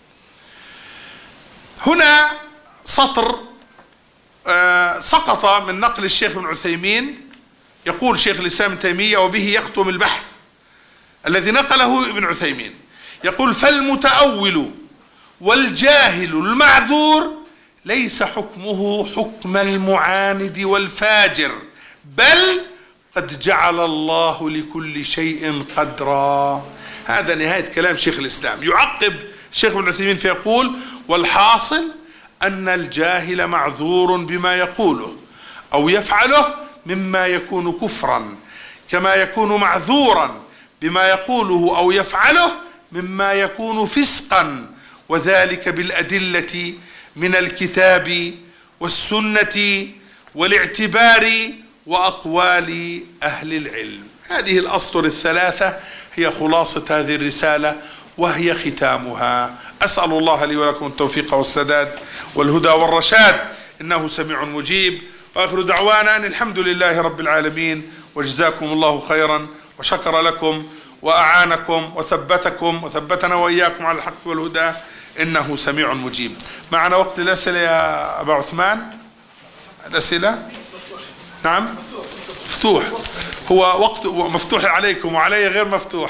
هنا سطر آه سقط من نقل الشيخ ابن عثيمين. يقول شيخ الإسلام ابن تيمية وبه يختم البحث الذي نقله ابن عثيمين، يقول: فالمتأول والجاهل المعذور ليس حكمه حكم المعاند والفاجر، بل قد جعل الله لكل شيء قدرا. هذا نهاية كلام شيخ الإسلام. يعقب الشيخ ابن عثيمين فيقول: والحاصل أن الجاهل معذور بما يقوله أو يفعله مما يكون كفرا، كما يكون معذورا بما يقوله أو يفعله مما يكون فسقا، وذلك بالأدلة من الكتاب والسنة والاعتبار وأقوال أهل العلم. هذه الأسطر الثلاثة هي خلاصة هذه الرسالة وهي ختامها. أسأل الله لي ولكم التوفيق والسداد والهدى والرشاد، إنه سميع مجيب. وآخر دعوانا أن الحمد لله رب العالمين، وجزاكم الله خيرا وشكر لكم وأعانكم وثبتكم وثبتنا وإياكم على الحق والهدى، إنه سميع مجيب. معنا وقت الأسئلة يا أبا عثمان؟ الأسئلة؟ نعم مفتوح. هو وقت مفتوح عليكم وعلي غير مفتوح.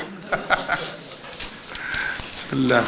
بسم الله.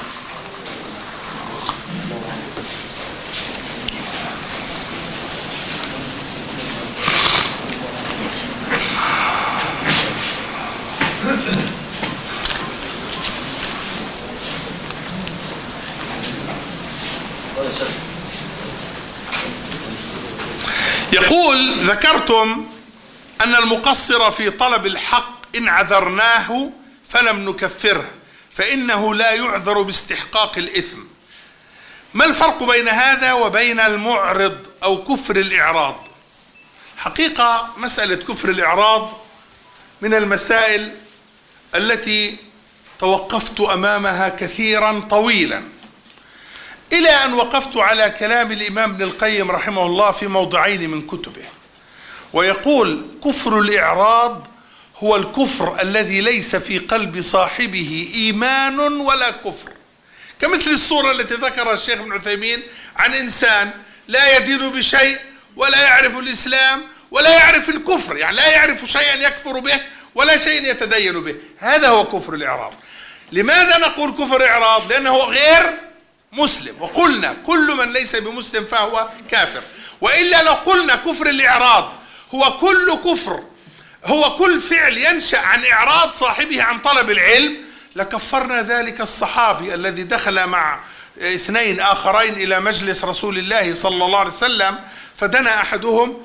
يقول: ذكرتم أن المقصر في طلب الحق إن عذرناه فلم نكفره فإنه لا يعذر باستحقاق الإثم. ما الفرق بين هذا وبين المعرض أو كفر الإعراض؟ حقيقة مسألة كفر الإعراض من المسائل التي توقفت أمامها كثيرا طويلا، إلى أن وقفت على كلام الإمام ابن القيم رحمه الله في موضعين من كتبه، ويقول: كفر الإعراض هو الكفر الذي ليس في قلب صاحبه إيمان ولا كفر، كمثل الصورة التي ذكرها الشيخ ابن عثيمين عن إنسان لا يدين بشيء ولا يعرف الإسلام ولا يعرف الكفر، يعني لا يعرف شيئا يكفر به ولا شيء يتدين به. هذا هو كفر الإعراض. لماذا نقول كفر إعراض؟ لأنه غير مسلم، وقلنا كل من ليس بمسلم فهو كافر. وإلا لو قلنا كفر الإعراض هو كل كفر، هو كل فعل ينشأ عن إعراض صاحبه عن طلب العلم، لكفرنا ذلك الصحابي الذي دخل مع اثنين آخرين إلى مجلس رسول الله صلى الله عليه وسلم، فدنا أحدهم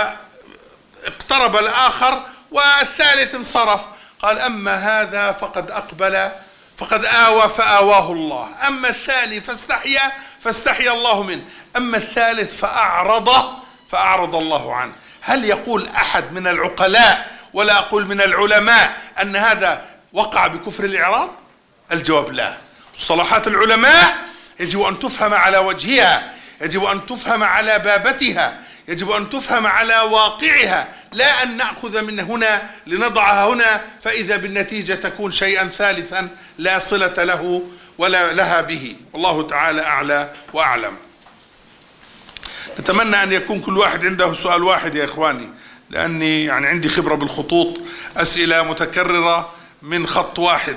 واقترب الآخر والثالث انصرف، قال: أما هذا فقد أقبل فقد آوى فآواه الله، أما الثاني فاستحيا فاستحيا الله منه، أما الثالث فأعرض فأعرض الله عنه. هل يقول أحد من العقلاء ولا أقول من العلماء أن هذا وقع بكفر الإعراض؟ الجواب لا. مصطلحات العلماء يجب أن تفهم على وجهها، يجب أن تفهم على بابتها، يجب أن تفهم على واقعها، لا أن نأخذ من هنا لنضعها هنا فإذا بالنتيجة تكون شيئا ثالثا لا صلة له ولا لها به. والله تعالى أعلى وأعلم. نتمنى أن يكون كل واحد عنده سؤال واحد يا إخواني، لأني يعني عندي خبرة بالخطوط، أسئلة متكررة من خط واحد.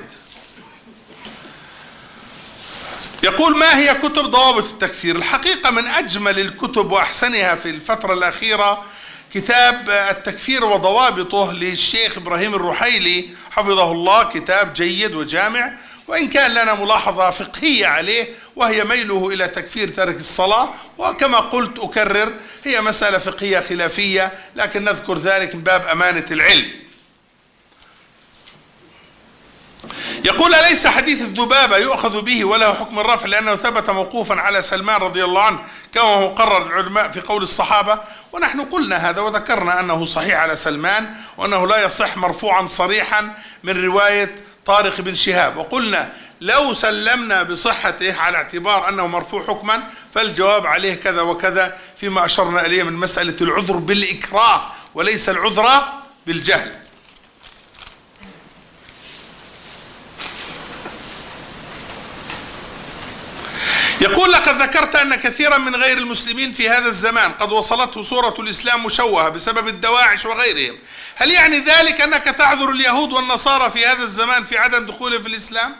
يقول: ما هي كتب ضوابط التكفير؟ الحقيقة من أجمل الكتب وأحسنها في الفترة الأخيرة كتاب التكفير وضوابطه للشيخ إبراهيم الرحيلي حفظه الله، كتاب جيد وجامع، وإن كان لنا ملاحظة فقهية عليه وهي ميله إلى تكفير ترك الصلاة، وكما قلت أكرر هي مسألة فقهية خلافية، لكن نذكر ذلك من باب أمانة العلم. يقول: أليس حديث الذبابة يؤخذ به وله حكم الرفع لأنه ثبت موقوفا على سلمان رضي الله عنه كما هو مقرر العلماء في قول الصحابة؟ ونحن قلنا هذا وذكرنا أنه صحيح على سلمان، وأنه لا يصح مرفوعا صريحا من رواية طارق بن شهاب، وقلنا لو سلمنا بصحته على اعتبار أنه مرفوع حكما فالجواب عليه كذا وكذا، فيما أشرنا إليه من مسألة العذر بالإكراه وليس العذر بالجهل. يقول: لقد ذكرت أن كثيرا من غير المسلمين في هذا الزمان قد وصلته صورة الإسلام مشوهة بسبب الدواعش وغيرهم، هل يعني ذلك أنك تعذر اليهود والنصارى في هذا الزمان في عدم دخولهم في الإسلام؟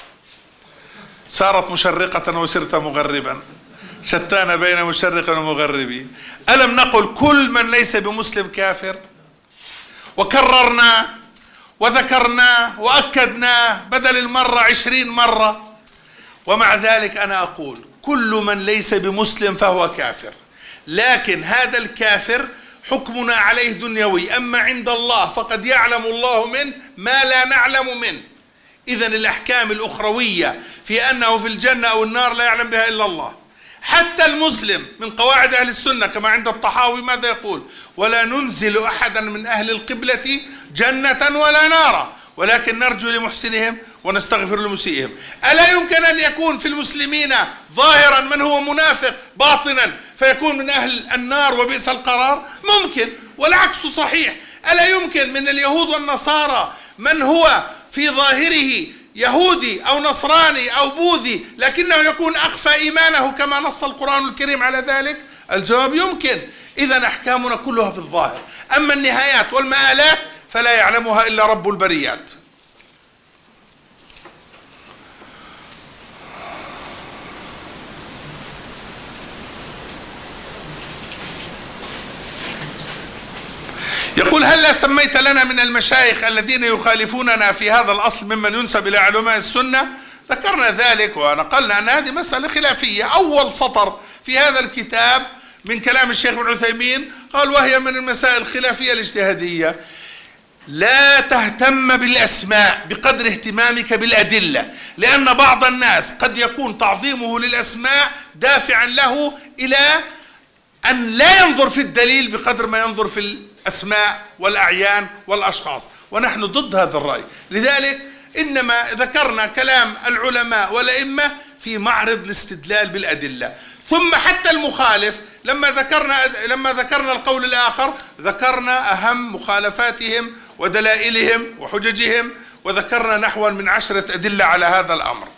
صارت مشرقة وصرت مغربا، شتان بين مشرق ومغربي. ألم نقل كل من ليس بمسلم كافر؟ وكررنا وذكرنا وأكدنا بدل المرة عشرين مرة، ومع ذلك أنا أقول كل من ليس بمسلم فهو كافر، لكن هذا الكافر حكمنا عليه دنيوي، أما عند الله فقد يعلم الله منه ما لا نعلم منه. إذن الأحكام الأخروية في أنه في الجنة أو النار لا يعلم بها إلا الله. حتى المسلم من قواعد أهل السنة كما عند الطحاوي ماذا يقول؟ ولا ننزل أحدا من أهل القبلة جنة ولا نارا ولكن نرجو لمحسنهم ونستغفر لمسيئهم. ألا يمكن أن يكون في المسلمين ظاهرا من هو منافق باطنا فيكون من أهل النار وبئس القرار؟ ممكن، والعكس صحيح. ألا يمكن من اليهود والنصارى من هو في ظاهره يهودي أو نصراني أو بوذي لكنه يكون أخفى إيمانه كما نص القرآن الكريم على ذلك؟ الجواب يمكن. إذن أحكامنا كلها في الظاهر، أما النهايات والمآلات فلا يعلمها إلا رب البريات. يقول هل سميت لنا من المشايخ الذين يخالفوننا في هذا الأصل ممن ينسب إلى علماء السنة؟ ذكرنا ذلك ونقلنا أن هذه مسألة خلافية. أول سطر في هذا الكتاب من كلام الشيخ ابن عثيمين قال وهي من المسائل الخلافية الاجتهادية. لا تهتم بالأسماء بقدر اهتمامك بالأدلة، لأن بعض الناس قد يكون تعظيمه للأسماء دافعا له إلى أن لا ينظر في الدليل بقدر ما ينظر في الأسماء والأعيان والأشخاص، ونحن ضد هذا الرأي. لذلك إنما ذكرنا كلام العلماء والأئمة في معرض الاستدلال بالأدلة. ثم حتى المخالف لما ذكرنا لما ذكرنا القول الآخر ذكرنا أهم مخالفاتهم ودلائلهم وحججهم، وذكرنا نحو من عشرة أدلة على هذا الأمر.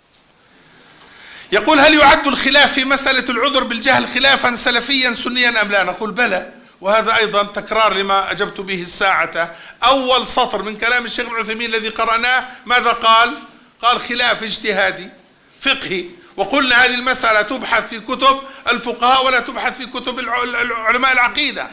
يقول هل يعد الخلاف في مسألة العذر بالجهل خلافا سلفيا سنيا أم لا؟ نقول بلى، وهذا أيضا تكرار لما أجبت به الساعة. أول سطر من كلام الشيخ ابن عثيمين الذي قرأناه ماذا قال؟ قال خلاف اجتهادي فقهي، وقلنا هذه المسألة تبحث في كتب الفقهاء ولا تبحث في كتب علماء العقيدة.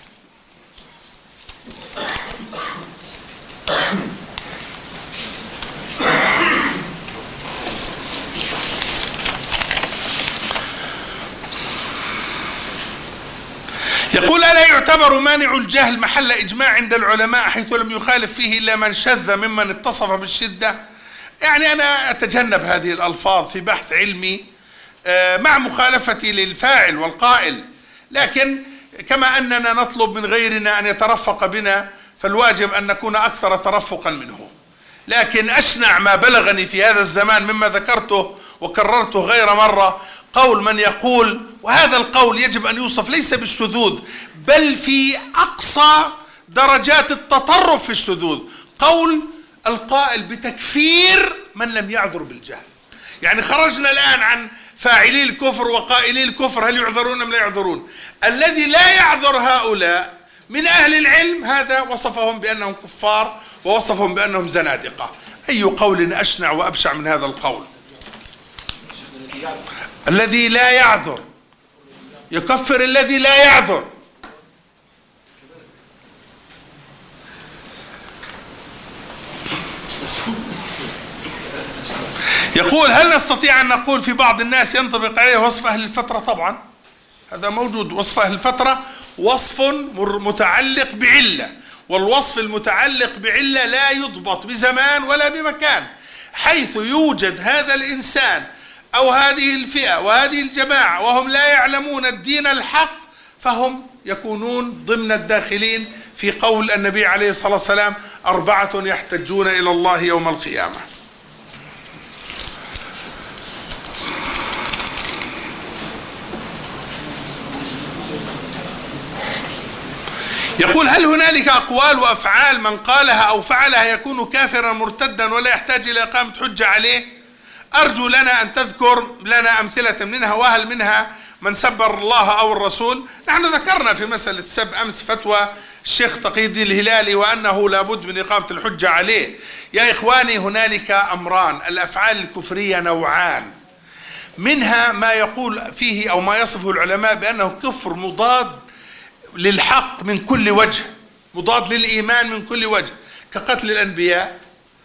يقول ألا يعتبر مانع الجهل محل إجماع عند العلماء حيث لم يخالف فيه إلا من شذ ممن اتصف بالشدة؟ يعني أنا أتجنب هذه الألفاظ في بحث علمي مع مخالفتي للفاعل والقائل، لكن كما أننا نطلب من غيرنا أن يترفق بنا فالواجب أن نكون أكثر ترفقا منه. لكن أشنع ما بلغني في هذا الزمان مما ذكرته وكررته غير مرة قول من يقول، وهذا القول يجب أن يوصف ليس بالشذوذ بل في أقصى درجات التطرف في الشذوذ، قول القائل بتكفير من لم يعذر بالجهل. يعني خرجنا الآن عن فاعلي الكفر وقائلي الكفر هل يعذرون أم لا يعذرون. الذي لا يعذر هؤلاء من أهل العلم هذا وصفهم بأنهم كفار ووصفهم بأنهم زنادقة. أي قول أشنع وأبشع من هذا القول؟ الذي لا يعذر يكفر الذي لا يعذر. يقول هل نستطيع أن نقول في بعض الناس ينطبق عليه وصف أهل الفترة؟ طبعا هذا موجود. وصف أهل الفترة وصف متعلق بعلة، والوصف المتعلق بعلة لا يضبط بزمان ولا بمكان. حيث يوجد هذا الإنسان أو هذه الفئة وهذه الجماعة وهم لا يعلمون الدين الحق فهم يكونون ضمن الداخلين في قول النبي عليه الصلاة والسلام أربعة يحتجون إلى الله يوم القيامة. يقول هل هنالك أقوال وأفعال من قالها أو فعلها يكون كافرا مرتدا ولا يحتاج إلى إقامة حجة عليه؟ أرجو لنا أن تذكر لنا أمثلة منها، وهل منها من سب الله أو الرسول؟ نحن ذكرنا في مسألة سب أمس فتوى الشيخ تقي الدين الهلالي وأنه لابد من إقامة الحجة عليه. يا إخواني هنالك أمران، الأفعال الكفرية نوعان، منها ما يقول فيه أو ما يصفه العلماء بأنه كفر مضاد للحق من كل وجه، مضاد للإيمان من كل وجه، كقتل الأنبياء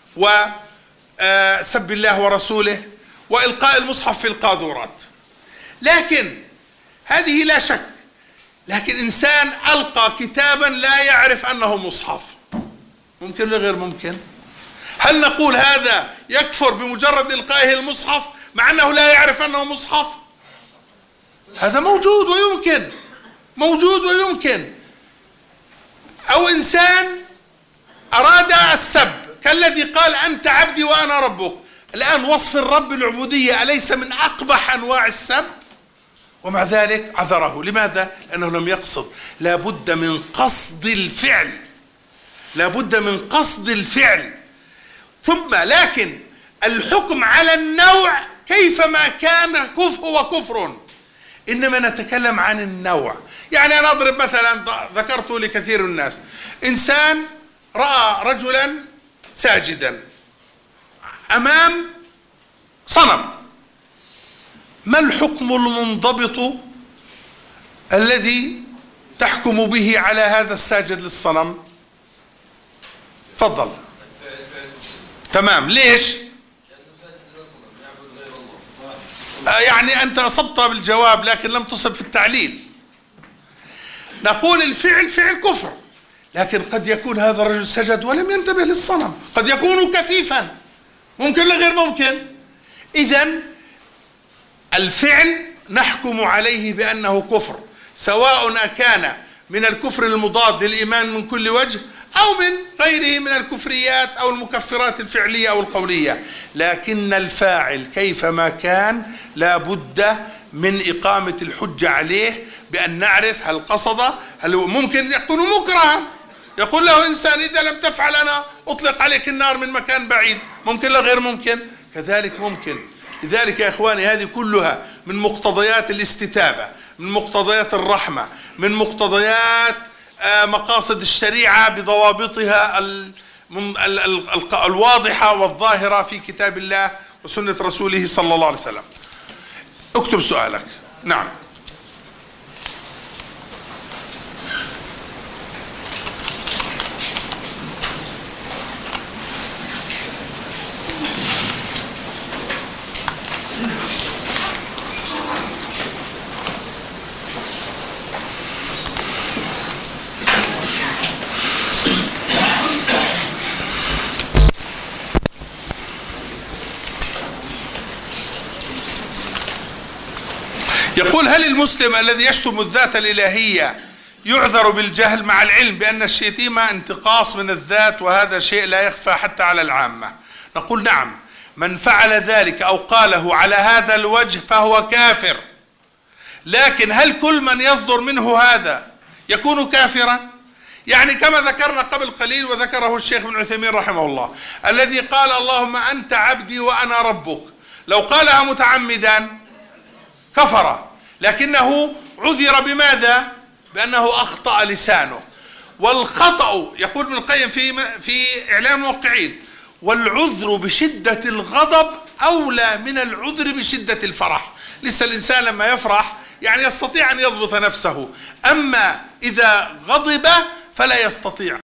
وسب الله ورسوله وإلقاء المصحف في القاذورات. لكن هذه لا شك، لكن إنسان ألقى كتابا لا يعرف أنه مصحف، ممكن ولا غير ممكن؟ هل نقول هذا يكفر بمجرد إلقائه المصحف مع أنه لا يعرف أنه مصحف؟ هذا موجود ويمكن، موجود ويمكن. أو إنسان أراد السب كالذي قال أنت عبدي وأنا ربك. الآن وصف الرب العبودية أليس من أقبح أنواع السب؟ ومع ذلك عذره. لماذا؟ لأنه لم يقصد. لا بد من قصد الفعل، لا بد من قصد الفعل. ثم لكن الحكم على النوع كيفما كان كفر هو كفر، إنما نتكلم عن النوع. يعني أنا أضرب مثلا، ذكرت لكثير من الناس، إنسان رأى رجلا ساجدا أمام صنم، ما الحكم المنضبط الذي تحكم به على هذا الساجد للصنم؟ تفضل. تمام. ليش؟ يعني أنت أصبت بالجواب لكن لم تصب في التعليل. نقول الفعل فعل كفر، لكن قد يكون هذا الرجل سجد ولم ينتبه للصنم، قد يكون كفيفا، ممكن لا غير ممكن. إذن الفعل نحكم عليه بأنه كفر، سواء كان من الكفر المضاد للإيمان من كل وجه أو من غيره من الكفريات أو المكفرات الفعلية أو القولية. لكن الفاعل كيفما كان لا بد من إقامة الحجة عليه، بأن نعرف هل قصد، هل ممكن يكون مكرها، يقول له إنسان إذا لم تفعل أنا أطلق عليك النار من مكان بعيد، ممكن لا غير ممكن، كذلك ممكن. لذلك يا إخواني هذه كلها من مقتضيات الاستتابة، من مقتضيات الرحمة، من مقتضيات مقاصد الشريعة بضوابطها الواضحة والظاهرة في كتاب الله وسنة رسوله صلى الله عليه وسلم. اكتب سؤالك. نعم. يقول هل المسلم الذي يشتم الذات الإلهية يعذر بالجهل مع العلم بأن الشتيمة انتقاص من الذات وهذا شيء لا يخفى حتى على العامة؟ نقول نعم، من فعل ذلك أو قاله على هذا الوجه فهو كافر، لكن هل كل من يصدر منه هذا يكون كافرا؟ يعني كما ذكرنا قبل قليل وذكره الشيخ ابن عثيمين رحمه الله، الذي قال اللهم أنت عبدي وأنا ربك، لو قالها متعمدا كفر، لكنه عذر بماذا؟ بأنه أخطأ لسانه. والخطأ يقول ابن القيم في في إعلام الموقعين: والعذر بشدة الغضب أولى من العذر بشدة الفرح. لسه الإنسان لما يفرح يعني يستطيع أن يضبط نفسه، أما إذا غضب فلا يستطيع.